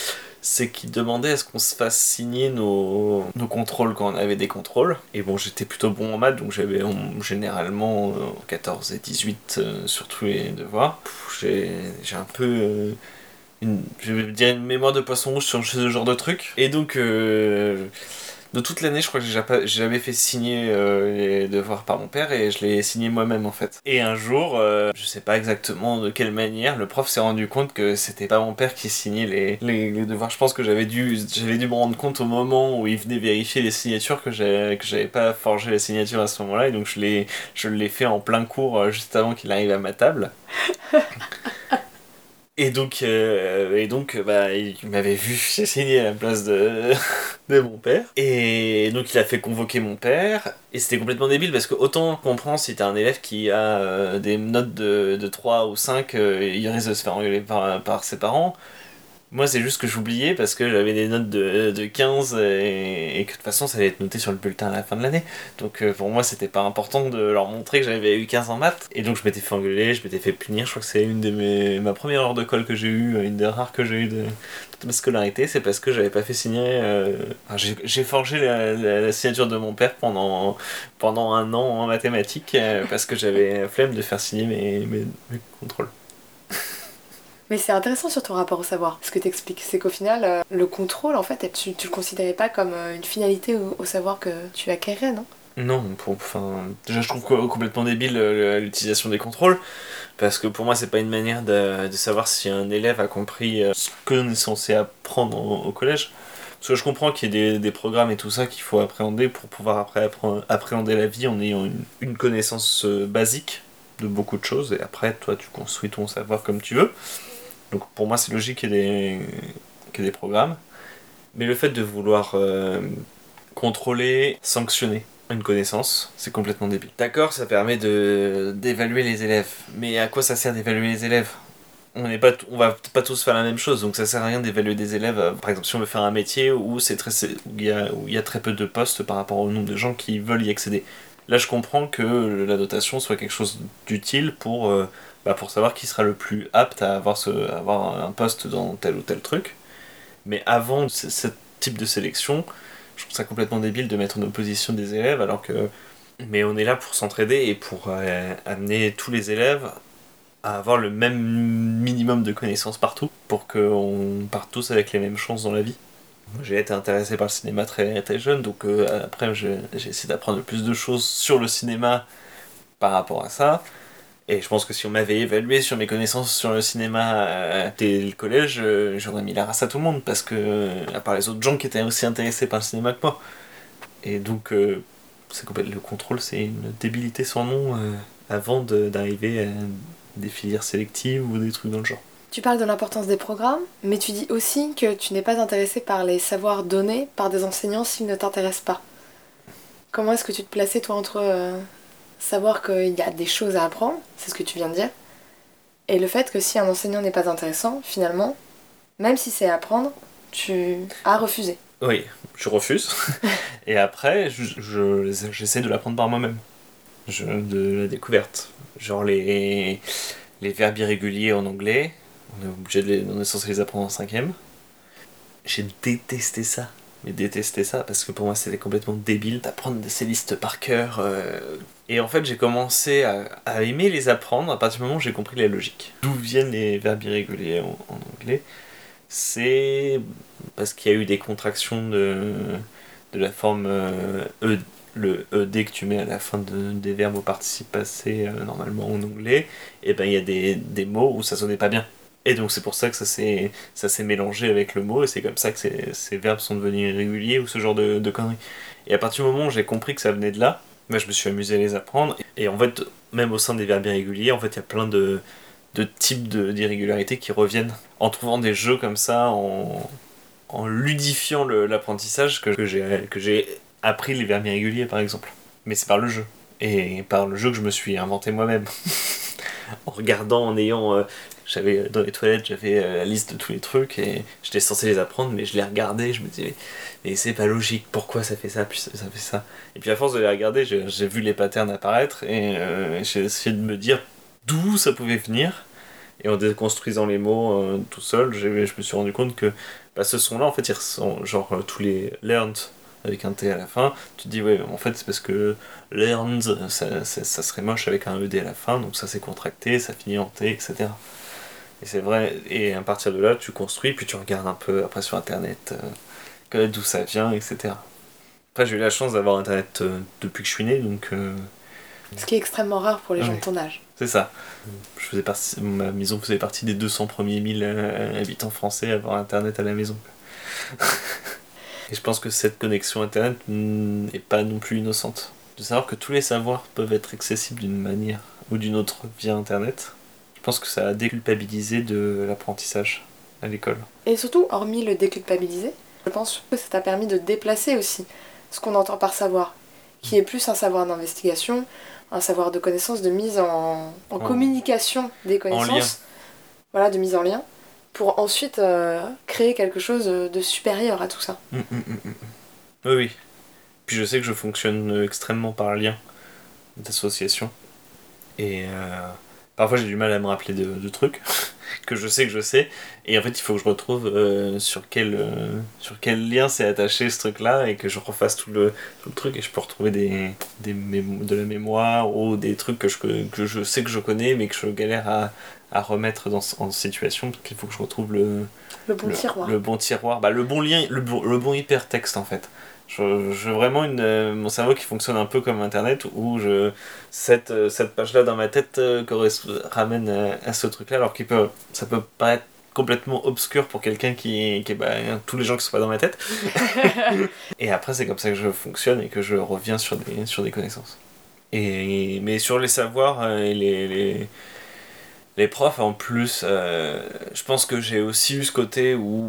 c'est qu'il demandait à ce qu'on se fasse signer nos contrôles quand on avait des contrôles. Et bon, j'étais plutôt bon en maths, donc j'avais généralement 14 et 18 sur tous les devoirs. J'ai un peu je vais dire une mémoire de poisson rouge sur ce genre de truc. Et donc, de toute l'année, je crois que j'ai jamais fait signer les devoirs par mon père et je l'ai signé moi-même en fait. Et un jour, je sais pas exactement de quelle manière, le prof s'est rendu compte que c'était pas mon père qui signait les devoirs. Je pense que j'avais dû me rendre compte au moment où il venait vérifier les signatures que j'avais pas forgé la signature à ce moment-là et donc je l'ai fait en plein cours juste avant qu'il arrive à ma table. Et donc, bah, il m'avait vu signer à la place de mon père. Et donc, il a fait convoquer mon père. Et c'était complètement débile parce que, autant je comprends si t'as un élève qui a des notes de 3 ou 5, il risque de se faire engueuler par ses parents. Moi, c'est juste que j'oubliais parce que j'avais des notes de 15 et que de toute façon, ça allait être noté sur le bulletin à la fin de l'année. Donc, pour moi, c'était pas important de leur montrer que j'avais eu 15 en maths. Et donc, je m'étais fait engueuler, je m'étais fait punir. Je crois que c'est une de ma première heure de colle que j'ai eue, une des rares que j'ai eues de ma scolarité. C'est parce que j'avais pas fait signer. J'ai forgé la signature de mon père pendant un an en mathématiques parce que j'avais la flemme de faire signer mes contrôles. Mais c'est intéressant sur ton rapport au savoir. Ce que t'expliques, c'est qu'au final, le contrôle, en fait, tu le considérais pas comme une finalité au savoir que tu acquérais, non? Non, déjà je trouve complètement débile l'utilisation des contrôles, parce que pour moi c'est pas une manière de savoir si un élève a compris ce qu'on est censé apprendre au collège. Parce que je comprends qu'il y ait des programmes et tout ça qu'il faut appréhender pour pouvoir après appréhender la vie en ayant une connaissance basique de beaucoup de choses, et après toi tu construis ton savoir comme tu veux. Donc pour moi c'est logique qu'il y ait des programmes, mais le fait de vouloir contrôler, sanctionner une connaissance, c'est complètement débile. D'accord, ça permet d'évaluer les élèves, mais à quoi ça sert d'évaluer les élèves ? On va pas tous faire la même chose, donc ça sert à rien d'évaluer des élèves. Par exemple, si on veut faire un métier où il y a très peu de postes par rapport au nombre de gens qui veulent y accéder. Là, je comprends que la notation soit quelque chose d'utile pour savoir qui sera le plus apte à avoir un poste dans tel ou tel truc. Mais avant ce type de sélection, je trouve ça complètement débile de mettre en opposition des élèves alors que... Mais on est là pour s'entraider et pour amener tous les élèves à avoir le même minimum de connaissances partout pour qu'on parte tous avec les mêmes chances dans la vie. Moi, j'ai été intéressé par le cinéma très, très jeune, donc après j'ai essayé d'apprendre le plus de choses sur le cinéma par rapport à ça. Et je pense que si on m'avait évalué sur mes connaissances sur le cinéma dès le collège, j'aurais mis la race à tout le monde, parce que, à part les autres gens qui étaient aussi intéressés par le cinéma que moi. Et donc, le contrôle, c'est une débilité sans nom avant d'arriver à des filières sélectives ou des trucs dans le genre. Tu parles de l'importance des programmes, mais tu dis aussi que tu n'es pas intéressé par les savoirs donnés par des enseignants s'ils ne t'intéressent pas. Comment est-ce que tu te plaçais, toi, entre savoir qu'il y a des choses à apprendre, c'est ce que tu viens de dire, et le fait que si un enseignant n'est pas intéressant, finalement, même si c'est à apprendre, tu as refusé. Oui, je refuse. Et après, j'essaie de l'apprendre par moi-même. De la découverte. Genre les verbes irréguliers en anglais, on est censé les apprendre en 5ème. J'ai détesté ça. Mais détesté ça parce que pour moi c'était complètement débile d'apprendre ces listes par cœur. Et en fait j'ai commencé à aimer les apprendre à partir du moment où j'ai compris la logique. D'où viennent les verbes irréguliers en anglais ? C'est parce qu'il y a eu des contractions de la forme le ED que tu mets à la fin des verbes au participe passé normalement en anglais, et ben il y a des mots où ça sonnait pas bien. Et donc c'est pour ça que ça s'est mélangé avec le mot, et c'est comme ça que ces verbes sont devenus irréguliers ou ce genre de conneries. Et à partir du moment où j'ai compris que ça venait de là, moi je me suis amusé à les apprendre. Et en fait, même au sein des verbes irréguliers, en fait il y a plein de types d'irrégularités qui reviennent en trouvant des jeux comme ça, en ludifiant l'apprentissage que j'ai appris les verbes irréguliers par exemple. Mais c'est par le jeu. Et par le jeu que je me suis inventé moi-même. En regardant, en ayant... j'avais dans les toilettes, j'avais la liste de tous les trucs et j'étais censé les apprendre, mais je les regardais, je me disais mais c'est pas logique, pourquoi ça fait ça, puis ça fait ça. Et puis à force de les regarder, j'ai vu les patterns apparaître et j'ai essayé de me dire d'où ça pouvait venir. Et en déconstruisant les mots tout seul, je me suis rendu compte que ce son-là, en fait, ils sont genre tous les learned avec un T à la fin. Tu te dis, ouais, en fait, c'est parce que learned, ça serait moche avec un ED à la fin, donc ça c'est contracté, ça finit en T, etc. Et c'est vrai, et à partir de là, tu construis, puis tu regardes un peu après sur internet d'où ça vient, etc. Après, j'ai eu la chance d'avoir internet depuis que je suis né, donc. Ce qui est extrêmement rare pour les gens de ton âge. C'est ça. Ma maison faisait partie des 200 premiers 1000 habitants français à avoir internet à la maison. Et je pense que cette connexion internet n'est pas non plus innocente. De savoir que tous les savoirs peuvent être accessibles d'une manière ou d'une autre via internet, je pense que ça a déculpabilisé de l'apprentissage à l'école. Et surtout, hormis le déculpabiliser, je pense que ça t'a permis de déplacer aussi ce qu'on entend par savoir, qui est plus un savoir d'investigation, un savoir de connaissance, de mise en communication des connaissances, voilà, de mise en lien, pour ensuite créer quelque chose de supérieur à tout ça. Oui. Puis je sais que je fonctionne extrêmement par lien d'association. Et parfois j'ai du mal à me rappeler de trucs que je sais. Et en fait, il faut que je retrouve sur quel lien c'est attaché ce truc-là et que je refasse tout le truc. Et je peux retrouver de la mémoire ou des trucs que je sais que je connais mais que je galère à remettre en situation. Parce qu'il faut que je retrouve le bon tiroir. Le bon tiroir. Le bon lien, le bon hypertexte en fait. Je veux vraiment mon cerveau qui fonctionne un peu comme internet où cette page là dans ma tête ramène à ce truc là alors ça peut paraître complètement obscur pour quelqu'un qui tous les gens qui sont pas dans ma tête. Et après c'est comme ça que je fonctionne et que je reviens sur des connaissances. Mais sur les savoirs et les profs en plus je pense que j'ai aussi eu ce côté où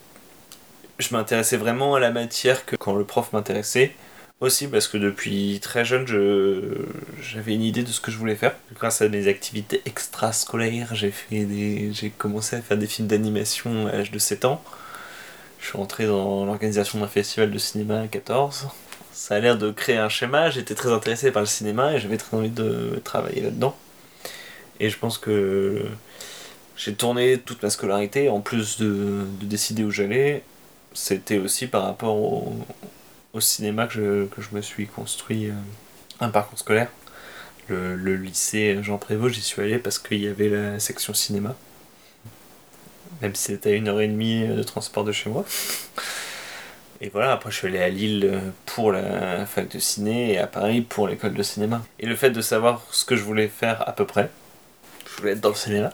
je m'intéressais vraiment à la matière que quand le prof m'intéressait. Aussi parce que depuis très jeune, j'avais une idée de ce que je voulais faire. Grâce à mes activités extrascolaires, j'ai commencé à faire des films d'animation à l'âge de 7 ans. Je suis rentré dans l'organisation d'un festival de cinéma à 14. Ça a l'air de créer un schéma, j'étais très intéressé par le cinéma et j'avais très envie de travailler là-dedans. Et je pense que j'ai tourné toute ma scolarité, en plus de décider où j'allais. C'était aussi par rapport au cinéma que je me suis construit un parcours scolaire. Le lycée Jean Prévost, j'y suis allé parce qu'il y avait la section cinéma. Même si c'était à 1h30 de transport de chez moi. Et voilà, après je suis allé à Lille pour la fac de ciné et à Paris pour l'école de cinéma. Et le fait de savoir ce que je voulais faire à peu près, je voulais être dans le cinéma,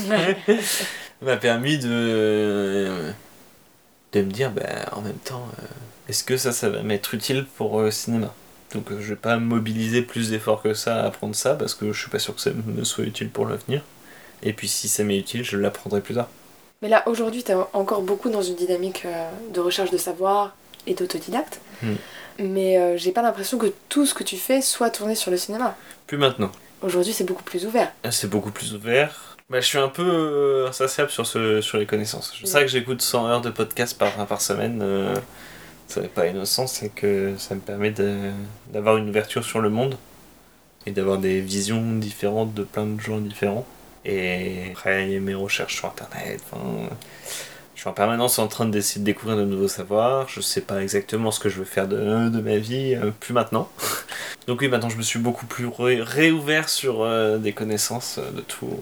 m'a permis de me dire en même temps est-ce que ça va m'être utile pour le cinéma. Donc je vais pas mobiliser plus d'efforts que ça à apprendre ça parce que je suis pas sûr que ça me soit utile pour l'avenir. Et puis si ça m'est utile, je l'apprendrai plus tard. Mais là aujourd'hui t'es encore beaucoup dans une dynamique de recherche de savoir et d'autodidacte. Mais j'ai pas l'impression que tout ce que tu fais soit tourné sur le cinéma. Plus maintenant. Aujourd'hui c'est beaucoup plus ouvert. C'est beaucoup plus ouvert. Je suis un peu insatiable sur les connaissances. C'est ça que j'écoute 100 heures de podcast par semaine. Ça n'est pas innocent, c'est que ça me permet d'avoir une ouverture sur le monde et d'avoir des visions différentes de plein de gens différents. Et après, il y a mes recherches sur internet. Je suis en permanence en train d'essayer de découvrir de nouveaux savoirs. Je sais pas exactement ce que je veux faire de ma vie, plus maintenant. Donc oui, maintenant je me suis beaucoup plus réouvert sur des connaissances de tout.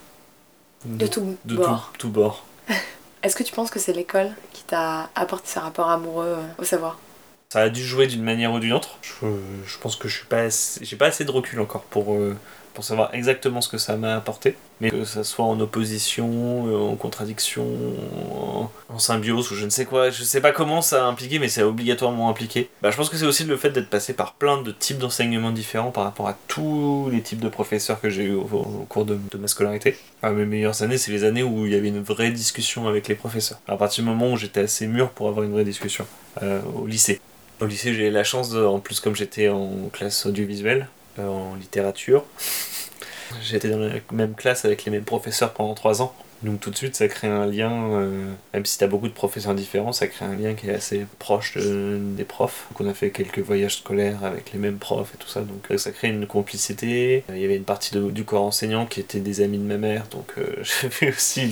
De tout bord. Est-ce que tu penses que c'est l'école qui t'a apporté ce rapport amoureux au savoir ? Ça a dû jouer d'une manière ou d'une autre. Je pense que j'ai pas assez de recul encore pour savoir exactement ce que ça m'a apporté. Mais que ça soit en opposition, en contradiction, en symbiose ou je ne sais quoi. Je sais pas comment ça a impliqué, mais c'est obligatoirement impliqué. Je pense que c'est aussi le fait d'être passé par plein de types d'enseignements différents par rapport à tous les types de professeurs que j'ai eu au cours de ma scolarité. Mes meilleures années, c'est les années où il y avait une vraie discussion avec les professeurs. À partir du moment où j'étais assez mûr pour avoir une vraie discussion. Au lycée. Au lycée, j'ai eu la chance, en plus comme j'étais en classe audiovisuelle, en littérature, j'ai été dans la même classe avec les mêmes professeurs pendant 3 ans. Donc tout de suite, ça crée un lien, même si t'as beaucoup de professeurs différents, ça crée un lien qui est assez proche des profs. Donc on a fait quelques voyages scolaires avec les mêmes profs et tout ça, donc ça crée une complicité. Il y avait une partie du corps enseignant qui était des amis de ma mère, donc j'avais aussi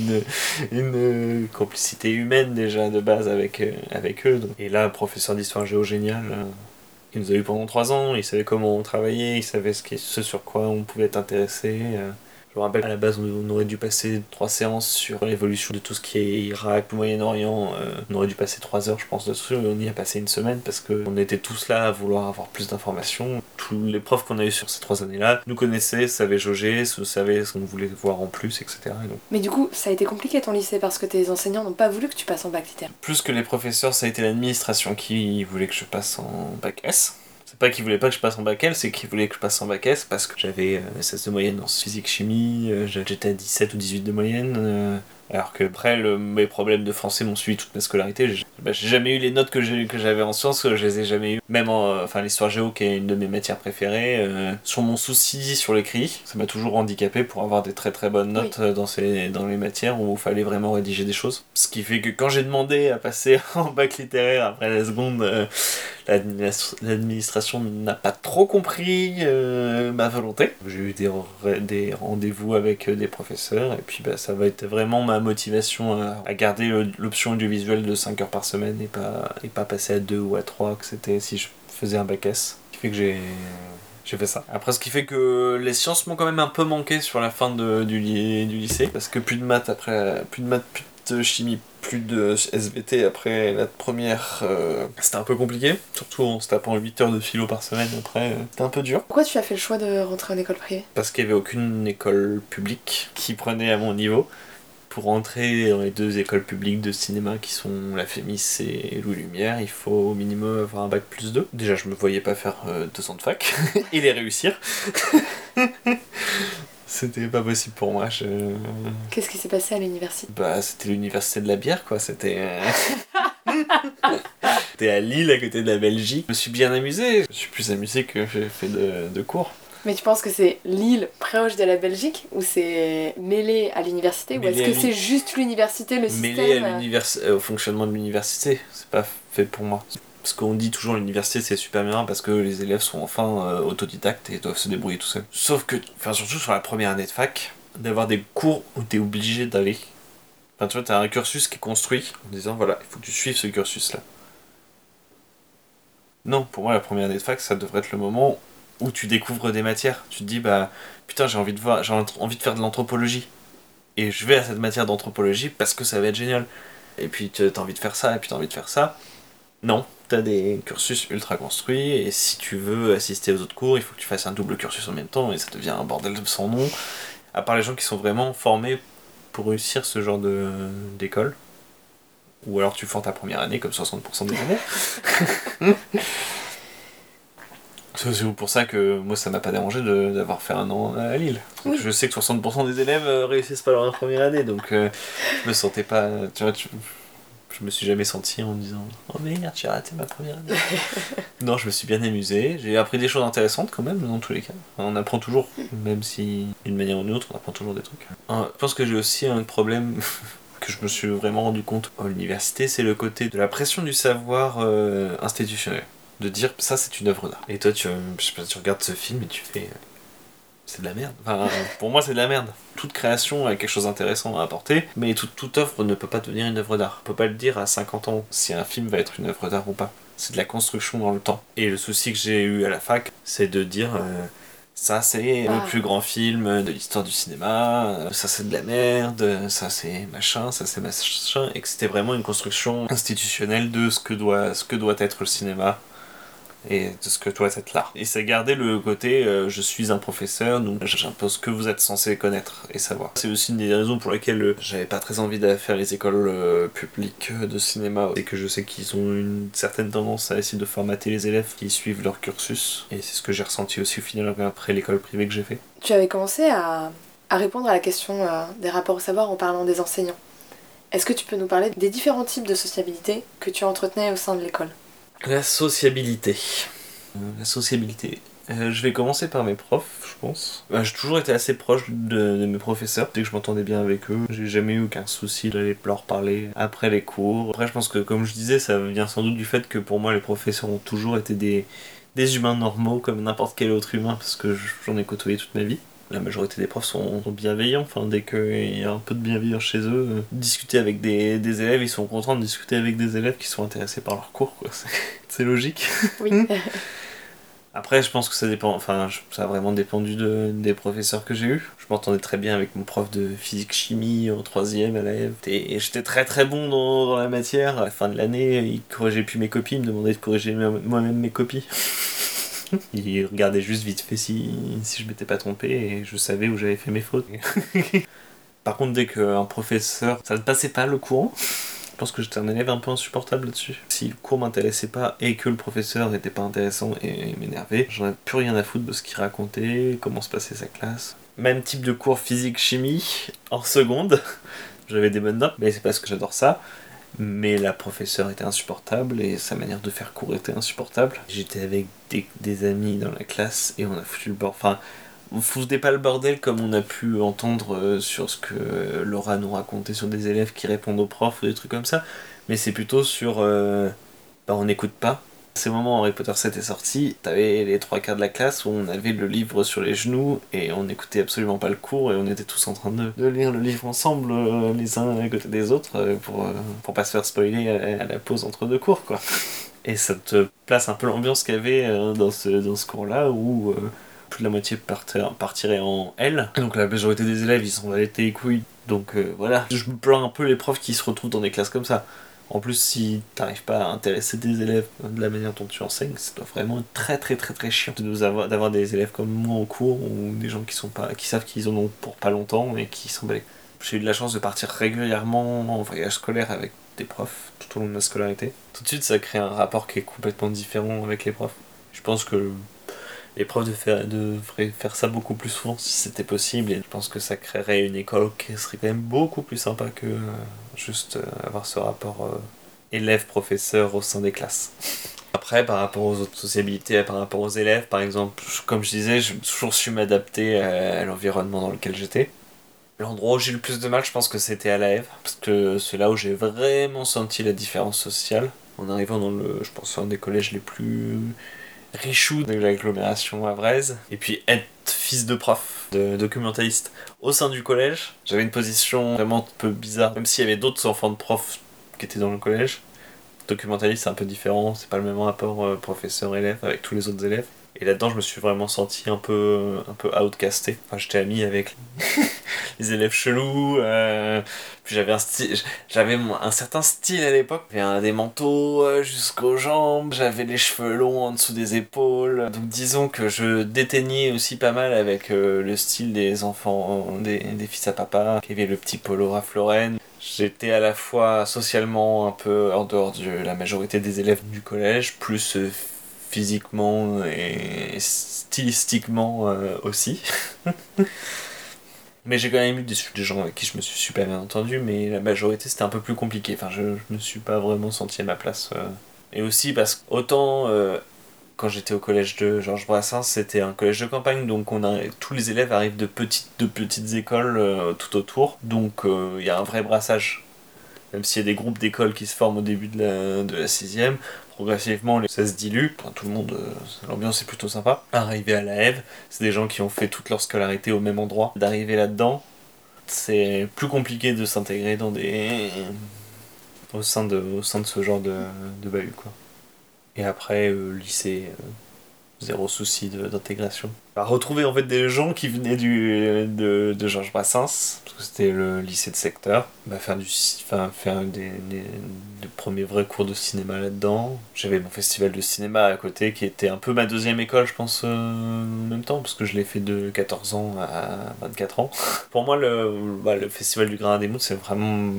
une complicité humaine déjà de base avec eux. Donc. Et là, professeur d'histoire géo génial, il nous a eu pendant 3 ans, il savait comment on travaillait, il savait ce sur quoi on pouvait être intéressé. Je me rappelle, à la base, on aurait dû passer 3 séances sur l'évolution de tout ce qui est Irak, Moyen-Orient. On aurait dû passer 3 heures, je pense, dessus. Et on y a passé une semaine parce qu'on était tous là à vouloir avoir plus d'informations. Tous les profs qu'on a eu sur ces 3 années-là nous connaissaient, savaient jauger, savaient ce qu'on voulait voir en plus, etc. Et donc, Mais du coup, ça a été compliqué ton lycée parce que tes enseignants n'ont pas voulu que tu passes en bac littéraire. plus que les professeurs, ça a été l'administration qui voulait que je passe en bac S. C'est pas qu'ils voulaient pas que je passe en bac L, c'est qu'ils voulaient que je passe en bac S parce que j'avais 16 de moyenne en physique-chimie, j'étais à 17 ou 18 de moyenne, alors que après, mes problèmes de français m'ont suivi toute ma scolarité. J'ai jamais eu les notes que j'avais en sciences, je les ai jamais eues. Même l'histoire géo, qui est une de mes matières préférées, sur mon souci sur l'écrit, ça m'a toujours handicapé pour avoir des très très bonnes notes dans les matières où il fallait vraiment rédiger des choses. Ce qui fait que quand j'ai demandé à passer en bac littéraire après la seconde, l'administration n'a pas trop compris ma volonté. J'ai eu des rendez-vous avec des professeurs et puis ça va être vraiment ma motivation à garder l'option audiovisuelle de 5 heures par semaine et pas passer à 2 ou à 3 que c'était si je faisais un bac S. Ce qui fait que j'ai fait ça. Après, ce qui fait que les sciences m'ont quand même un peu manqué sur la fin du lycée parce que plus de maths après, plus de chimie, plus de SVT après la première, c'était un peu compliqué, surtout en se tapant 8 heures de philo par semaine après, c'était un peu dur. Pourquoi tu as fait le choix de rentrer en école privée ? Parce qu'il n'y avait aucune école publique qui prenait à mon niveau. Pour rentrer dans les 2 écoles publiques de cinéma qui sont la Fémis et Louis Lumière, il faut au minimum avoir un bac plus 2. Déjà, je me voyais pas faire 2 ans de fac et les réussir. C'était pas possible pour moi. Qu'est-ce qui s'est passé à l'université ? C'était l'université de la bière, quoi. C'était à Lille, à côté de la Belgique. Je me suis bien amusé. Je suis plus amusé que j'ai fait de cours. Mais tu penses que c'est Lille proche de la Belgique ou c'est mêlé à l'université ou est-ce que c'est juste l'université, le système mêlé au fonctionnement de l'université, c'est pas fait pour moi. Parce qu'on dit toujours l'université c'est super bien parce que les élèves sont enfin autodidactes et doivent se débrouiller tout seuls. Sauf que, surtout sur la première année de fac, d'avoir des cours où t'es obligé d'aller. Tu vois, t'as un cursus qui est construit en disant voilà, il faut que tu suives ce cursus-là. Non, pour moi la première année de fac ça devrait être le moment où tu découvres des matières. Tu te dis putain j'ai envie de faire de l'anthropologie. Et je vais à cette matière d'anthropologie parce que ça va être génial. Et puis t'as envie de faire ça, et puis t'as envie de faire ça. Non, t'as des cursus ultra construits, et si tu veux assister aux autres cours, il faut que tu fasses un double cursus en même temps, et ça devient un bordel sans nom. À part les gens qui sont vraiment formés pour réussir ce genre d'école. Ou alors tu fais ta première année, comme 60% des années. C'est aussi pour ça que moi ça m'a pas dérangé d'avoir fait un an à Lille. Oui. Je sais que 60% des élèves réussissent pas leur première année, donc je me sentais pas. Tu vois, je me suis jamais senti en me disant oh merde, j'ai raté ma première année. Non, je me suis bien amusé. J'ai appris des choses intéressantes quand même, dans tous les cas. On apprend toujours, même si d'une manière ou d'une autre, on apprend toujours des trucs. Je pense que j'ai aussi un problème que je me suis vraiment rendu compte à l'université, c'est le côté de la pression du savoir institutionnel. De dire ça c'est une œuvre d'art. Et toi tu regardes ce film et tu fais c'est de la merde. Enfin, pour moi c'est de la merde. Toute création a quelque chose d'intéressant à apporter, mais toute œuvre ne peut pas devenir une œuvre d'art. On peut pas le dire à 50 ans si un film va être une œuvre d'art ou pas. C'est de la construction dans le temps. Et le souci que j'ai eu à la fac, c'est de dire ça c'est le plus grand film de l'histoire du cinéma, ça c'est de la merde, ça c'est machin, et que c'était vraiment une construction institutionnelle de ce que doit être le cinéma. Et de ce que doit être l'art. Et c'est garder le côté je suis un professeur, donc j'impose que vous êtes censé connaître et savoir. C'est aussi une des raisons pour lesquelles j'avais pas très envie de faire les écoles publiques de cinéma, et que je sais qu'ils ont une certaine tendance à essayer de formater les élèves qui suivent leur cursus. Et c'est ce que j'ai ressenti aussi au final après l'école privée que j'ai fait. Tu avais commencé à répondre à la question des rapports au savoir en parlant des enseignants. Est-ce que tu peux nous parler des différents types de sociabilité que tu entretenais au sein de l'école ? La sociabilité. Je vais commencer par mes profs, je pense. J'ai toujours été assez proche de mes professeurs, dès que je m'entendais bien avec eux. J'ai jamais eu aucun souci d'aller leur parler après les cours. Après, je pense que, comme je disais, ça vient sans doute du fait que pour moi, les professeurs ont toujours été des humains normaux, comme n'importe quel autre humain, parce que j'en ai côtoyé toute ma vie. La majorité des profs sont bienveillants, enfin dès qu'il y a un peu de bienveillance chez eux, discuter avec des élèves, ils sont contents de discuter avec des élèves qui sont intéressés par leur cours, quoi. C'est logique. Oui. Après, je pense que ça dépend, enfin, ça a vraiment dépendu des professeurs que j'ai eus. Je m'entendais très bien avec mon prof de physique-chimie en 3ème à la Ève. Et j'étais très très bon dans la matière. À la fin de l'année, il corrigeait plus mes copies, il me demandait de corriger moi-même mes copies. Il regardait juste vite fait si je m'étais pas trompé et je savais où j'avais fait mes fautes. Par contre, dès qu'un professeur, ça ne passait pas le courant, je pense que j'étais un élève un peu insupportable là-dessus. Si le cours m'intéressait pas et que le professeur était pas intéressant et m'énervait, j'en avais plus rien à foutre de ce qu'il racontait, comment se passait sa classe. Même type de cours physique-chimie en seconde, j'avais des bonnes notes, mais c'est parce que j'adore ça. Mais la professeure était insupportable et sa manière de faire cours était insupportable. J'étais avec des amis dans la classe et on a foutu le bordel. Enfin, on foutait pas le bordel comme on a pu entendre sur ce que Laura nous racontait sur des élèves qui répondent aux profs ou des trucs comme ça. Mais c'est plutôt sur on n'écoute pas. À ces moments où Harry Potter 7 est sorti, t'avais les 3 quarts de la classe où on avait le livre sur les genoux et on n'écoutait absolument pas le cours et on était tous en train de lire le livre ensemble, les uns à côté des autres, pour pas se faire spoiler à la pause entre deux cours, quoi. Et ça te place un peu l'ambiance qu'il y avait dans ce cours-là où plus de la moitié partirait en L. Et donc la majorité des élèves, ils sont allés les couilles. Donc voilà, je me plains un peu les profs qui se retrouvent dans des classes comme ça. En plus, si t'arrives pas à intéresser des élèves de la manière dont tu enseignes, ça doit vraiment être très très très très chiant d'avoir des élèves comme moi au cours ou des gens qui savent qu'ils en ont pour pas longtemps et qui s'en battent. J'ai eu de la chance de partir régulièrement en voyage scolaire avec des profs tout au long de ma scolarité. Tout de suite, ça crée un rapport qui est complètement différent avec les profs. Je pense que les profs devraient faire ça beaucoup plus souvent si c'était possible, et je pense que ça créerait une école qui serait quand même beaucoup plus sympa que juste avoir ce rapport élève-professeur au sein des classes. Après, par rapport aux autres sociabilités, par rapport aux élèves, par exemple, comme je disais, j'ai toujours su m'adapter à l'environnement dans lequel j'étais. L'endroit où j'ai eu le plus de mal, je pense que c'était à la Ève, parce que c'est là où j'ai vraiment senti la différence sociale. En arrivant je pense, un des collèges les plus richou de l'agglomération havraise, et puis être fils de prof, de documentaliste au sein du collège. J'avais une position vraiment un peu bizarre, même s'il y avait d'autres enfants de profs qui étaient dans le collège. Documentaliste, c'est un peu différent, c'est pas le même rapport professeur-élève avec tous les autres élèves. Et là-dedans, je me suis vraiment senti un peu outcasté. Enfin, j'étais ami avec les élèves chelous. Puis j'avais un certain style à l'époque. J'avais des manteaux jusqu'aux jambes. J'avais les cheveux longs en dessous des épaules. Donc disons que je déteignais aussi pas mal avec le style des enfants, des fils à papa. Il y avait le petit polo Ralph Lauren. J'étais à la fois socialement un peu en dehors de la majorité des élèves du collège, plus physiquement et stylistiquement aussi. Mais j'ai quand même eu des gens avec qui je me suis super bien entendu, mais la majorité c'était un peu plus compliqué. Enfin, je me suis pas vraiment senti à ma place. Et aussi parce que autant quand j'étais au collège de Georges Brassens, c'était un collège de campagne, donc tous les élèves arrivent de petites écoles tout autour, donc il y a un vrai brassage. Même s'il y a des groupes d'écoles qui se forment au début de la 6ème, progressivement ça se dilue. Enfin, tout le monde, l'ambiance est plutôt sympa. Arriver à la Ève, c'est des gens qui ont fait toute leur scolarité au même endroit. D'arriver là-dedans, c'est plus compliqué de s'intégrer au sein de ce genre de bahut, quoi. Et après, lycée, zéro souci d'intégration. Retrouver en fait des gens qui venaient de Georges Brassens, parce que c'était le lycée de secteur, faire des premiers vrais cours de cinéma là-dedans. J'avais mon festival de cinéma à côté qui était un peu ma deuxième école, je pense, en même temps, parce que je l'ai fait de 14 ans à 24 ans. Pour moi, le festival du Grain des Moutes, c'est vraiment...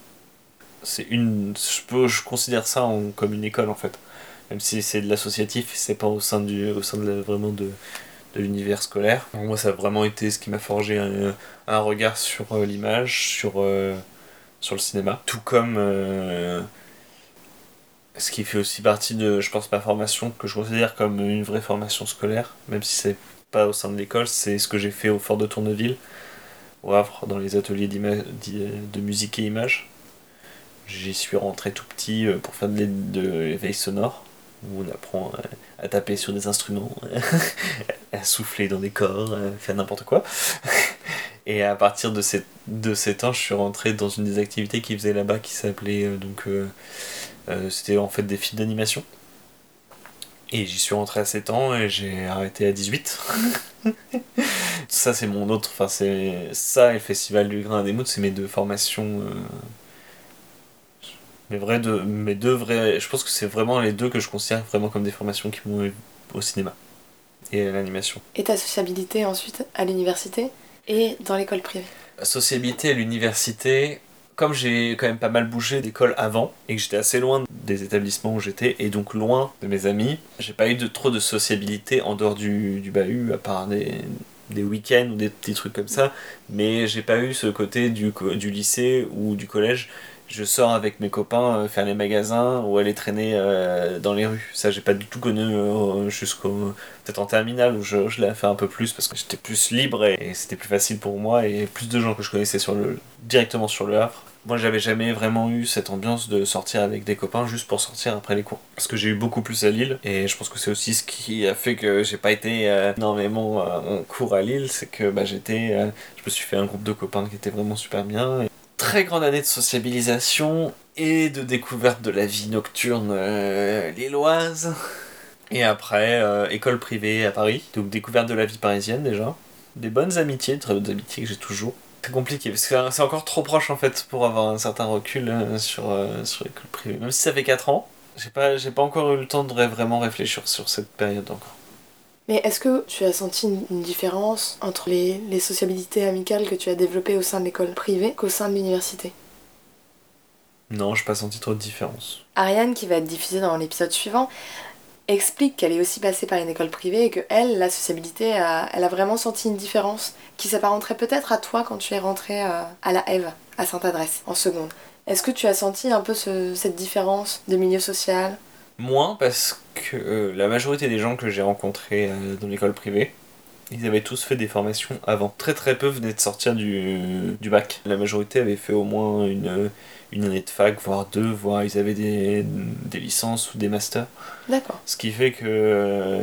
Je considère ça comme une école en fait. Même si c'est de l'associatif, c'est pas au sein vraiment de l'univers scolaire. Pour moi, ça a vraiment été ce qui m'a forgé un regard sur l'image, sur le cinéma. Tout comme Ce qui fait aussi partie de, je pense, ma formation, que je considère comme une vraie formation scolaire, même si c'est pas au sein de l'école, c'est ce que j'ai fait au Fort de Tourneville, au Havre, dans les ateliers de musique et images. J'y suis rentré tout petit pour faire de l'éveil sonore, où on apprend à taper sur des instruments, à souffler dans des corps, à faire n'importe quoi. Et à partir de ces temps, je suis rentré dans une des activités qu'ils faisaient là-bas qui s'appelait c'était en fait des films d'animation. Et j'y suis rentré à 7 ans et j'ai arrêté à 18. Ça c'est mon autre, enfin c'est ça et le Festival du Grain à des Moutes, c'est mes deux formations. Mes deux vrais. Je pense que c'est vraiment les deux que je considère vraiment comme des formations qui m'ont eu au cinéma et à l'animation. Et ta sociabilité ensuite à l'université et dans l'école privée? La sociabilité à l'université, comme j'ai quand même pas mal bougé d'école avant et que j'étais assez loin des établissements où j'étais et donc loin de mes amis, j'ai pas eu trop de sociabilité en dehors du bahut, à part des week-ends ou des petits trucs comme ça, mais j'ai pas eu ce côté du lycée ou du collège. Je sors avec mes copains faire les magasins ou aller traîner dans les rues. Ça, j'ai pas du tout connu jusqu'au. Peut-être en terminale où je l'ai fait un peu plus parce que j'étais plus libre et c'était plus facile pour moi et plus de gens que je connaissais directement sur le Havre. Moi, j'avais jamais vraiment eu cette ambiance de sortir avec des copains juste pour sortir après les cours. Parce que j'ai eu beaucoup plus à Lille et je pense que c'est aussi ce qui a fait que j'ai pas été énormément en cours à Lille. C'est que je me suis fait un groupe de copains qui était vraiment super bien. Très grande année de sociabilisation et de découverte de la vie nocturne lilloise. Et après, école privée à Paris, donc découverte de la vie parisienne déjà. Des bonnes amitiés, très bonnes amitiés que j'ai toujours. C'est compliqué parce que c'est encore trop proche en fait pour avoir un certain recul sur l'école privée. Même si ça fait 4 ans, j'ai pas encore eu le temps de vraiment réfléchir sur cette période encore. Mais est-ce que tu as senti une différence entre les sociabilités amicales que tu as développées au sein de l'école privée qu'au sein de l'université? Non, j'ai pas senti trop de différence. Ariane, qui va être diffusée dans l'épisode suivant, explique qu'elle est aussi passée par une école privée et que elle, la sociabilité, elle a vraiment senti une différence qui s'apparenterait peut-être à toi quand tu es rentrée à la Ève, à Sainte-Adresse, en seconde. Est-ce que tu as senti un peu cette différence de milieu social? Moins parce que la majorité des gens que j'ai rencontrés dans l'école privée, ils avaient tous fait des formations avant. Très très peu venaient de sortir du bac. La majorité avait fait au moins une année de fac, voire deux, voire ils avaient des licences ou des masters. D'accord. Ce qui fait que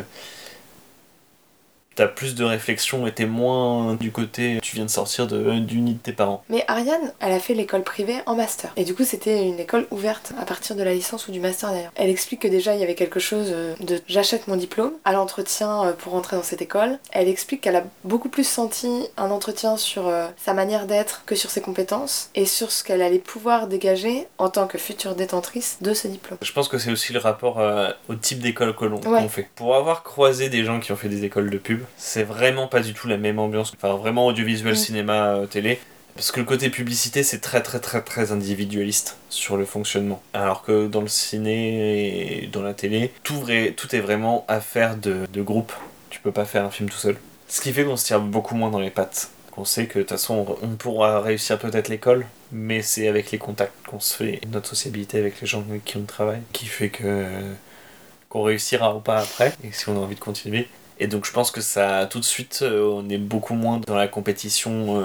t'as plus de réflexion et t'es moins du côté tu viens de sortir du nid de tes parents. Mais Ariane, elle a fait l'école privée en master. Et du coup, c'était une école ouverte à partir de la licence ou du master d'ailleurs. Elle explique que déjà, il y avait quelque chose de j'achète mon diplôme à l'entretien pour rentrer dans cette école. Elle explique qu'elle a beaucoup plus senti un entretien sur sa manière d'être que sur ses compétences et sur ce qu'elle allait pouvoir dégager en tant que future détentrice de ce diplôme. Je pense que c'est aussi le rapport au type d'école qu'on Ouais. fait. Pour avoir croisé des gens qui ont fait des écoles de pub, c'est vraiment pas du tout la même ambiance. Enfin, vraiment audiovisuel, cinéma, télé. Parce que le côté publicité, c'est très très très très individualiste sur le fonctionnement. Alors que dans le ciné et dans la télé, tout est vraiment affaire de groupe. Tu peux pas faire un film tout seul. Ce qui fait qu'on se tire beaucoup moins dans les pattes. Qu'on sait que de toute façon, on pourra réussir peut-être l'école, mais c'est avec les contacts qu'on se fait, notre sociabilité avec les gens avec qui on travaille, qui fait qu'on réussira ou pas après, et si on a envie de continuer. Et donc je pense que ça, tout de suite, on est beaucoup moins dans la compétition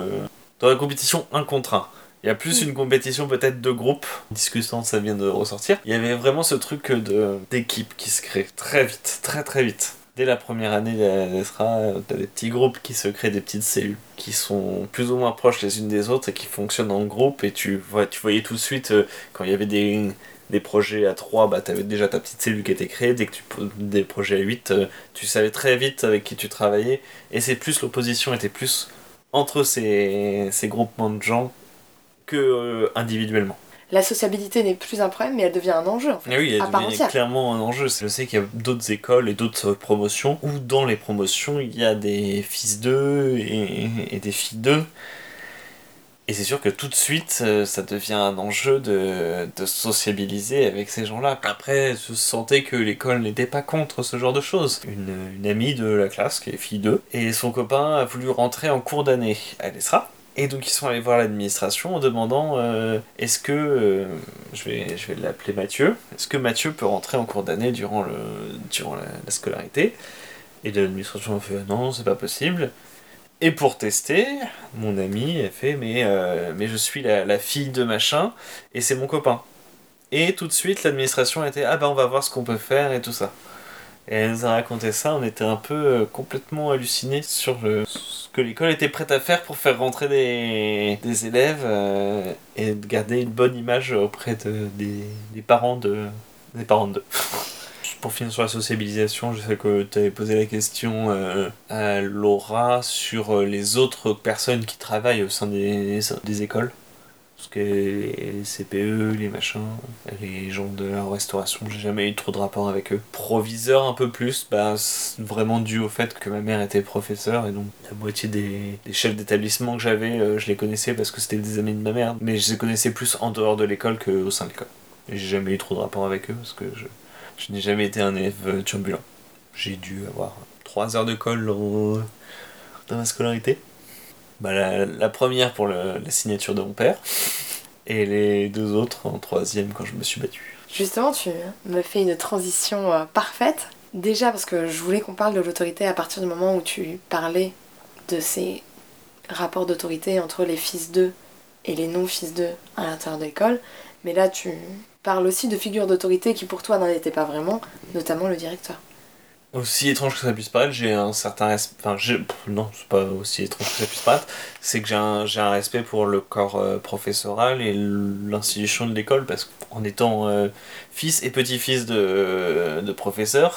1 contre 1. Il y a plus une compétition peut-être de groupe. Discussion, ça vient de ressortir. Il y avait vraiment ce truc d'équipe qui se crée très vite, très très vite. Dès la première année d'ESRA, t'as des petits groupes qui se créent, des petites cellules qui sont plus ou moins proches les unes des autres et qui fonctionnent en groupe. Et tu voyais tout de suite, quand il y avait des projets à 3, bah t'avais déjà ta petite cellule qui était créée. Dès que des projets à 8, tu savais très vite avec qui tu travaillais. Et c'est plus, l'opposition était plus entre ces groupements de gens que individuellement. La sociabilité n'est plus un problème, mais elle devient un enjeu en fait, Et oui, à part il y a entière. clairement un enjeu. Je sais qu'il y a d'autres écoles et d'autres promotions où dans les promotions il y a des fils d'eux et des filles d'eux. Et c'est sûr que tout de suite ça devient un enjeu de sociabiliser avec ces gens-là. Après, je sentais que l'école n'était pas contre ce genre de choses. Une amie de la classe qui est fille d'eux et son copain a voulu rentrer en cours d'année à l'ESRA. Et donc ils sont allés voir l'administration en demandant est-ce que, je vais l'appeler Mathieu, est-ce que Mathieu peut rentrer en cours d'année durant la scolarité? Et l'administration a fait non, c'est pas possible. Et pour tester, mon ami a fait mais je suis la fille de machin et c'est mon copain. Et tout de suite l'administration a été ah bah on va voir ce qu'on peut faire et tout ça. Et elle nous a raconté ça, on était un peu complètement hallucinés sur ce que l'école était prête à faire pour faire rentrer des élèves et de garder une bonne image auprès des parents des parents d'eux. Pour finir sur la sociabilisation, je sais que tu avais posé la question à Laura sur les autres personnes qui travaillent au sein des écoles. Parce que les CPE, les machins, les gens de la restauration, j'ai jamais eu trop de rapport avec eux. Proviseur un peu plus, bah, c'est vraiment dû au fait que ma mère était professeure et donc la moitié des chefs d'établissement que j'avais, je les connaissais parce que c'était des amis de ma mère. Mais je les connaissais plus en dehors de l'école qu'au sein de l'école. Et j'ai jamais eu trop de rapport avec eux parce que je n'ai jamais été un élève turbulent. J'ai dû avoir 3 heures de colle dans ma scolarité. Bah, la première pour la signature de mon père, et les 2 autres en 3e quand je me suis battu. Justement, tu me fais une transition parfaite. Déjà parce que je voulais qu'on parle de l'autorité à partir du moment où tu parlais de ces rapports d'autorité entre les fils d'eux et les non-fils d'eux à l'intérieur de l'école. Mais là, tu parles aussi de figures d'autorité qui pour toi n'en étaient pas vraiment, notamment le directeur. Aussi étrange que ça puisse paraître, j'ai un certain respect. Enfin, non, c'est pas aussi étrange que ça puisse paraître. C'est que j'ai un respect pour le corps professoral et l'institution de l'école, parce qu'en étant fils et petit-fils de professeur,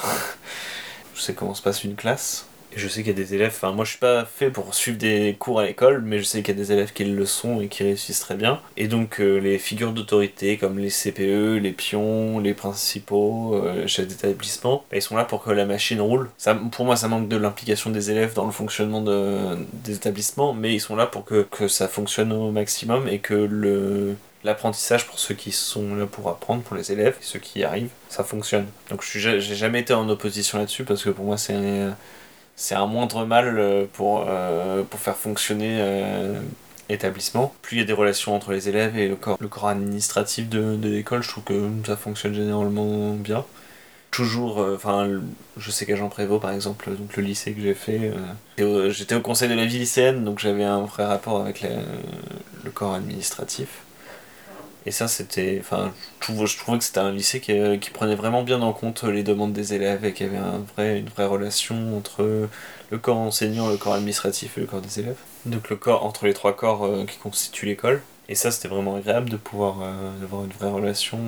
je sais comment se passe une classe. Et je sais qu'il y a des élèves, enfin moi je suis pas fait pour suivre des cours à l'école, mais je sais qu'il y a des élèves qui le sont et qui réussissent très bien. Et donc les figures d'autorité comme les CPE, les pions, les principaux, les chefs d'établissement, bah, ils sont là pour que la machine roule. Ça, pour moi ça manque de l'implication des élèves dans le fonctionnement des établissements, mais ils sont là pour que ça fonctionne au maximum et que l'apprentissage pour ceux qui sont là pour apprendre, pour les élèves, et ceux qui y arrivent, ça fonctionne. Donc j'ai jamais été en opposition là-dessus parce que pour moi c'est un moindre mal pour faire fonctionner l'établissement. Plus il y a des relations entre les élèves et le corps administratif de l'école, je trouve que ça fonctionne généralement bien. Toujours, je sais qu'à Jean Prévost par exemple, donc le lycée que j'ai fait, j'étais au conseil de la vie lycéenne, donc j'avais un vrai rapport avec le corps administratif. Et ça, c'était. Enfin, je trouvais que c'était un lycée qui prenait vraiment bien en compte les demandes des élèves et qui avait une vraie relation entre le corps enseignant, le corps administratif et le corps des élèves. Donc, le corps, entre les 3 corps qui constituent l'école. Et ça, c'était vraiment agréable de pouvoir avoir une vraie relation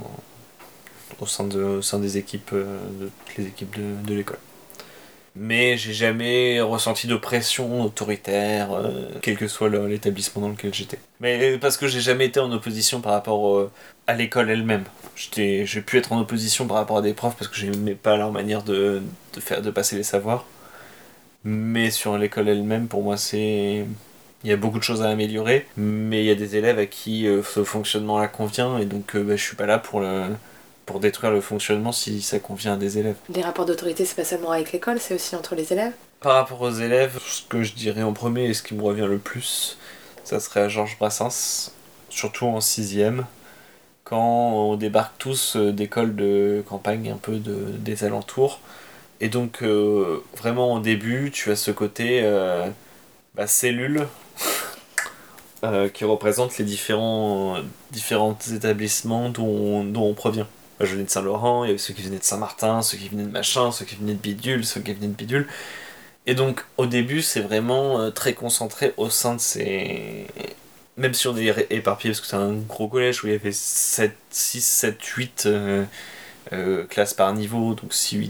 au sein des équipes, de toutes les équipes de l'école. Mais j'ai jamais ressenti de pression autoritaire, quel que soit l'établissement dans lequel j'étais. Mais parce que j'ai jamais été en opposition par rapport à l'école elle-même. J'ai pu être en opposition par rapport à des profs parce que j'aimais pas leur manière de passer les savoirs. Mais sur l'école elle-même, pour moi, il y a beaucoup de choses à améliorer, mais il y a des élèves à qui ce fonctionnement-là convient, et donc je suis pas là pour détruire le fonctionnement si ça convient à des élèves. Les rapports d'autorité, c'est pas seulement avec l'école, c'est aussi entre les élèves. Par rapport aux élèves, ce que je dirais en premier et ce qui me revient le plus, ça serait à Georges Brassens, surtout en 6e, quand on débarque tous d'écoles de campagne, un peu des alentours. Et donc, vraiment au début, tu as ce côté cellule qui représente les différents établissements dont on provient. Moi, je venais de Saint-Laurent, il y avait ceux qui venaient de Saint-Martin, ceux qui venaient de machin, ceux qui venaient de bidule, ceux qui venaient de bidule. Et donc, au début, c'est vraiment très concentré au sein de ces... Même si on est éparpillé, parce que c'est un gros collège où il y avait 6, 7, 8 classes par niveau, donc 6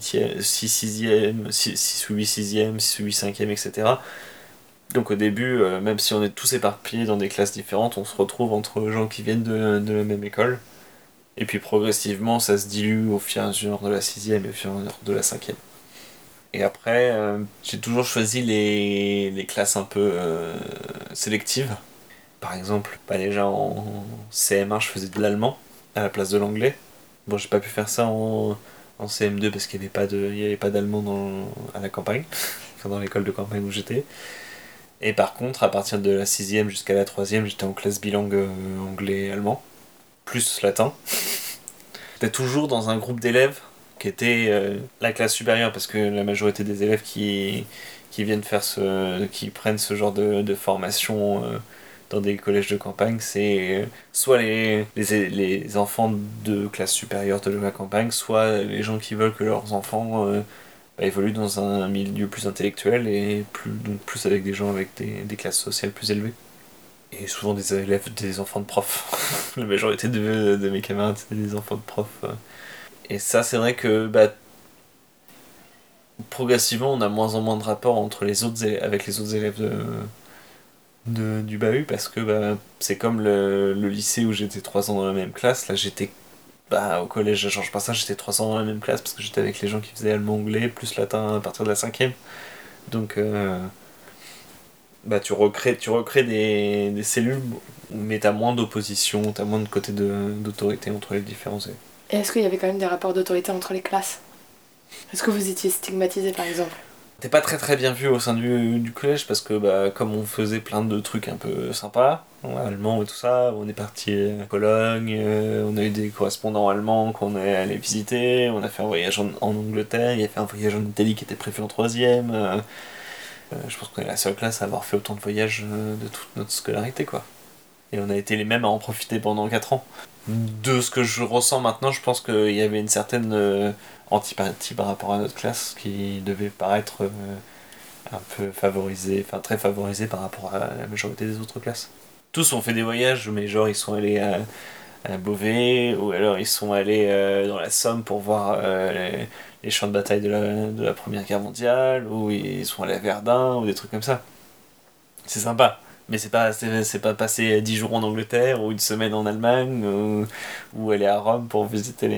6e, 6 ou 8 6e, 6 ou 8 5e, etc. Donc au début, même si on est tous éparpillés dans des classes différentes, on se retrouve entre gens qui viennent de la même école. Et puis progressivement, ça se dilue au fur et à mesure de la 6e et au fur et à mesure de la 5e. Et après, j'ai toujours choisi les classes un peu sélectives. Par exemple, déjà en CM1, je faisais de l'allemand à la place de l'anglais. Bon, j'ai pas pu faire ça en CM2 parce qu'il n'y avait pas d'allemand à la campagne, enfin dans l'école de campagne où j'étais. Et par contre, à partir de la 6e jusqu'à la 3e, j'étais en classe bilingue anglais-allemand, plus latin. J'étais toujours dans un groupe d'élèves qui était la classe supérieure, parce que la majorité des élèves qui viennent qui prennent ce genre de formation dans des collèges de campagne, c'est soit les enfants de classe supérieure de la campagne, soit les gens qui veulent que leurs enfants évoluent dans un milieu plus intellectuel et donc plus avec des gens avec des classes sociales plus élevées. Et souvent des élèves, des enfants de profs. La majorité de mes camarades, c'était des enfants de profs. Et ça, c'est vrai que progressivement, on a moins en moins de rapport entre avec les autres élèves du bahut, parce que c'est comme le lycée où j'étais 3 ans dans la même classe. Là, j'étais au collège, je change pas ça, j'étais 3 ans dans la même classe parce que j'étais avec les gens qui faisaient allemand-anglais, plus latin à partir de la 5e. Donc, tu recrées des cellules, mais t'as moins d'opposition, t'as moins de côté d'autorité entre les différents élèves. Et est-ce qu'il y avait quand même des rapports d'autorité entre les classes ? Est-ce que vous étiez stigmatisés par exemple ? T'es pas très très bien vu au sein du collège parce que comme on faisait plein de trucs un peu sympas, allemand et tout ça, on est parti à Cologne, on a eu des correspondants allemands qu'on est allé visiter, on a fait un voyage en Angleterre, il y a fait un voyage en Italie qui était prévu en 3e. Je pense qu'on est la seule classe à avoir fait autant de voyages de toute notre scolarité, quoi. Et on a été les mêmes à en profiter pendant 4 ans. De ce que je ressens maintenant, je pense qu'il y avait une certaine antipathie par rapport à notre classe qui devait paraître un peu favorisée, enfin très favorisée par rapport à la majorité des autres classes. Tous ont fait des voyages, mais genre ils sont allés à Beauvais, ou alors ils sont allés dans la Somme pour voir les champs de bataille de la Première Guerre mondiale, ou ils sont allés à Verdun, ou des trucs comme ça. C'est sympa. Mais c'est pas passer 10 jours en Angleterre ou une semaine en Allemagne ou aller à Rome pour visiter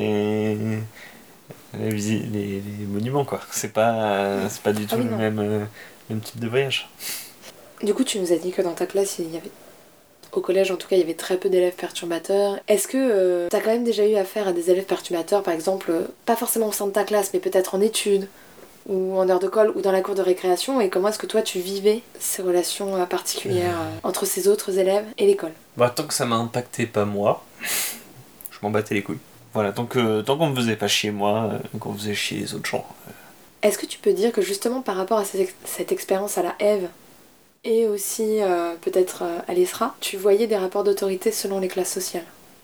les monuments, quoi. C'est pas du tout le même type de voyage. Du coup, tu nous as dit que dans ta classe, il y avait, au collège en tout cas, il y avait très peu d'élèves perturbateurs. Est-ce que t'as quand même déjà eu affaire à des élèves perturbateurs, par exemple, pas forcément au sein de ta classe, mais peut-être en études ou en heure de colle ou dans la cour de récréation, et comment est-ce que toi tu vivais ces relations particulières entre ces autres élèves et l'école ? Tant que ça m'a impacté pas moi, je m'en battais les couilles. Voilà, tant qu'on me faisait pas chier moi, qu'on faisait chier les autres gens. Est-ce que tu peux dire que justement par rapport à cette expérience à la Ève et aussi peut-être à l'ESRA, tu voyais des rapports d'autorité selon les classes sociales ?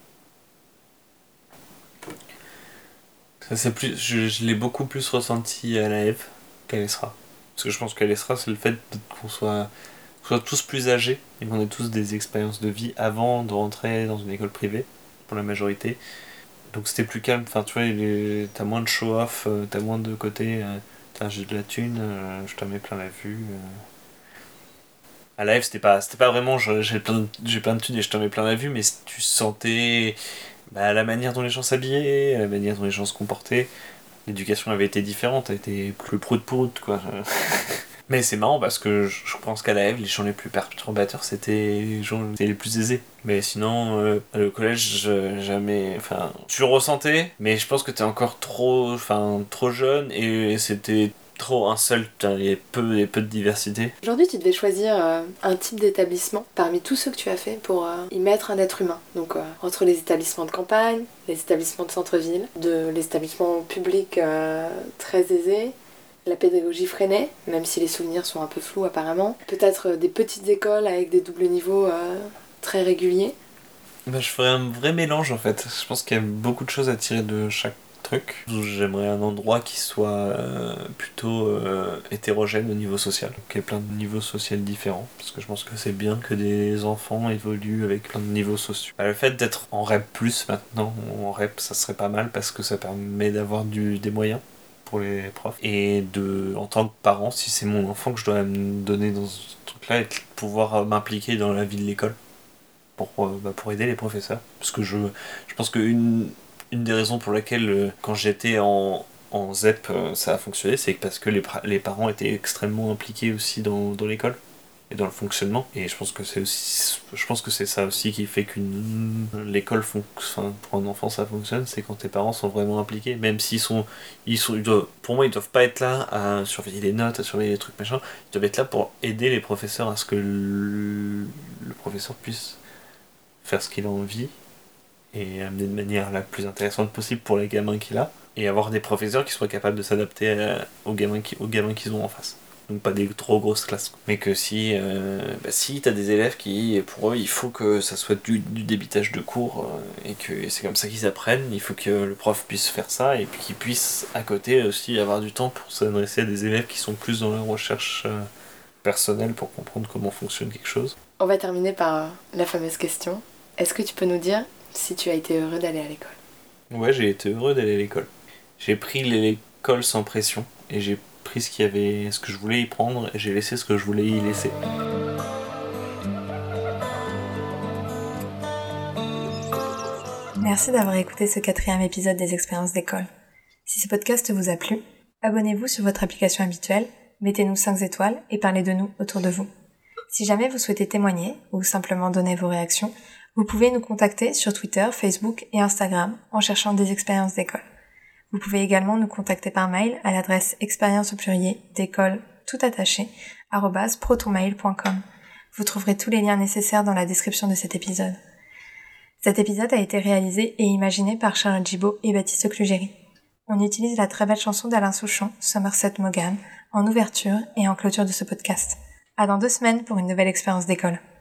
Ça, je l'ai beaucoup plus ressenti à la Eve qu'à l'ESRA. Parce que je pense qu'à l'ESRA, c'est le fait qu'on soit tous plus âgés et qu'on ait tous des expériences de vie avant de rentrer dans une école privée, pour la majorité. Donc c'était plus calme. Enfin, tu vois, t'as moins de show-off, t'as moins de côté. J'ai de la thune, je t'en mets plein la vue. À la Eve, c'était pas vraiment j'ai plein de thunes et je t'en mets plein la vue, mais tu sentais la manière dont les gens s'habillaient, la manière dont les gens se comportaient. L'éducation avait été différente, elle était plus prout-prout, quoi. Mais c'est marrant parce que je pense qu'à la Ève, les gens les plus perturbateurs, c'était les gens les plus aisés. Mais sinon, le collège, jamais... Enfin, tu le ressentais, mais je pense que t'es encore trop jeune et c'était trop un seul, il y a peu de diversité. Aujourd'hui, tu devais choisir un type d'établissement parmi tous ceux que tu as fait pour y mettre un être humain. Donc, entre les établissements de campagne, les établissements de centre-ville, les établissements publics très aisés, la pédagogie freinée, même si les souvenirs sont un peu flous apparemment, peut-être des petites écoles avec des doubles niveaux très réguliers. Je ferais un vrai mélange en fait. Je pense qu'il y a beaucoup de choses à tirer de chaque truc. J'aimerais un endroit qui soit plutôt hétérogène au niveau social, qu'il y ait plein de niveaux sociaux différents, parce que je pense que c'est bien que des enfants évoluent avec plein de niveaux sociaux. Le fait d'être en REP+, maintenant, ou en REP, ça serait pas mal, parce que ça permet d'avoir des moyens pour les profs, et en tant que parent, si c'est mon enfant que je dois me donner dans ce truc-là, et de pouvoir m'impliquer dans la vie de l'école pour aider les professeurs, parce que je pense qu'une des raisons pour laquelle quand j'étais en ZEP ça a fonctionné, c'est parce que les parents étaient extrêmement impliqués aussi dans l'école. et dans le fonctionnement. Et je pense que c'est ça aussi qui fait l'école pour un enfant ça fonctionne, c'est quand tes parents sont vraiment impliqués, même s'ils pour moi ils doivent pas être là à surveiller les notes, à surveiller les trucs machin, ils doivent être là pour aider les professeurs à ce que le professeur puisse faire ce qu'il a envie et amener de manière la plus intéressante possible pour les gamins qu'il a, et avoir des professeurs qui soient capables de s'adapter aux gamins qu'ils ont en face. Donc pas des trop grosses classes. Mais que si t'as des élèves qui, pour eux, il faut que ça soit du débitage de cours, et que c'est comme ça qu'ils apprennent, il faut que le prof puisse faire ça, et puis qu'il puisse à côté aussi avoir du temps pour s'adresser à des élèves qui sont plus dans leur recherche personnelle pour comprendre comment fonctionne quelque chose. On va terminer par la fameuse question. Est-ce que tu peux nous dire si tu as été heureux d'aller à l'école ? Ouais, j'ai été heureux d'aller à l'école. J'ai pris l'école sans pression, et j'ai pris ce que je voulais y prendre, et j'ai laissé ce que je voulais y laisser. Merci d'avoir écouté ce 4e épisode des expériences d'école. Si ce podcast vous a plu, abonnez-vous sur votre application habituelle, mettez-nous 5 étoiles et parlez de nous autour de vous. Si jamais vous souhaitez témoigner ou simplement donner vos réactions, vous pouvez nous contacter sur Twitter, Facebook et Instagram en cherchant des expériences d'école. Vous pouvez également nous contacter par mail à l'adresse expérience@d'école tout attaché @protonmail.com. Vous trouverez tous les liens nécessaires dans la description de cet épisode. Cet épisode a été réalisé et imaginé par Charles Gibault et Baptiste Clugéry. On utilise la très belle chanson d'Alain Souchon, Somerset Maugham, en ouverture et en clôture de ce podcast. À dans 2 semaines pour une nouvelle expérience d'école.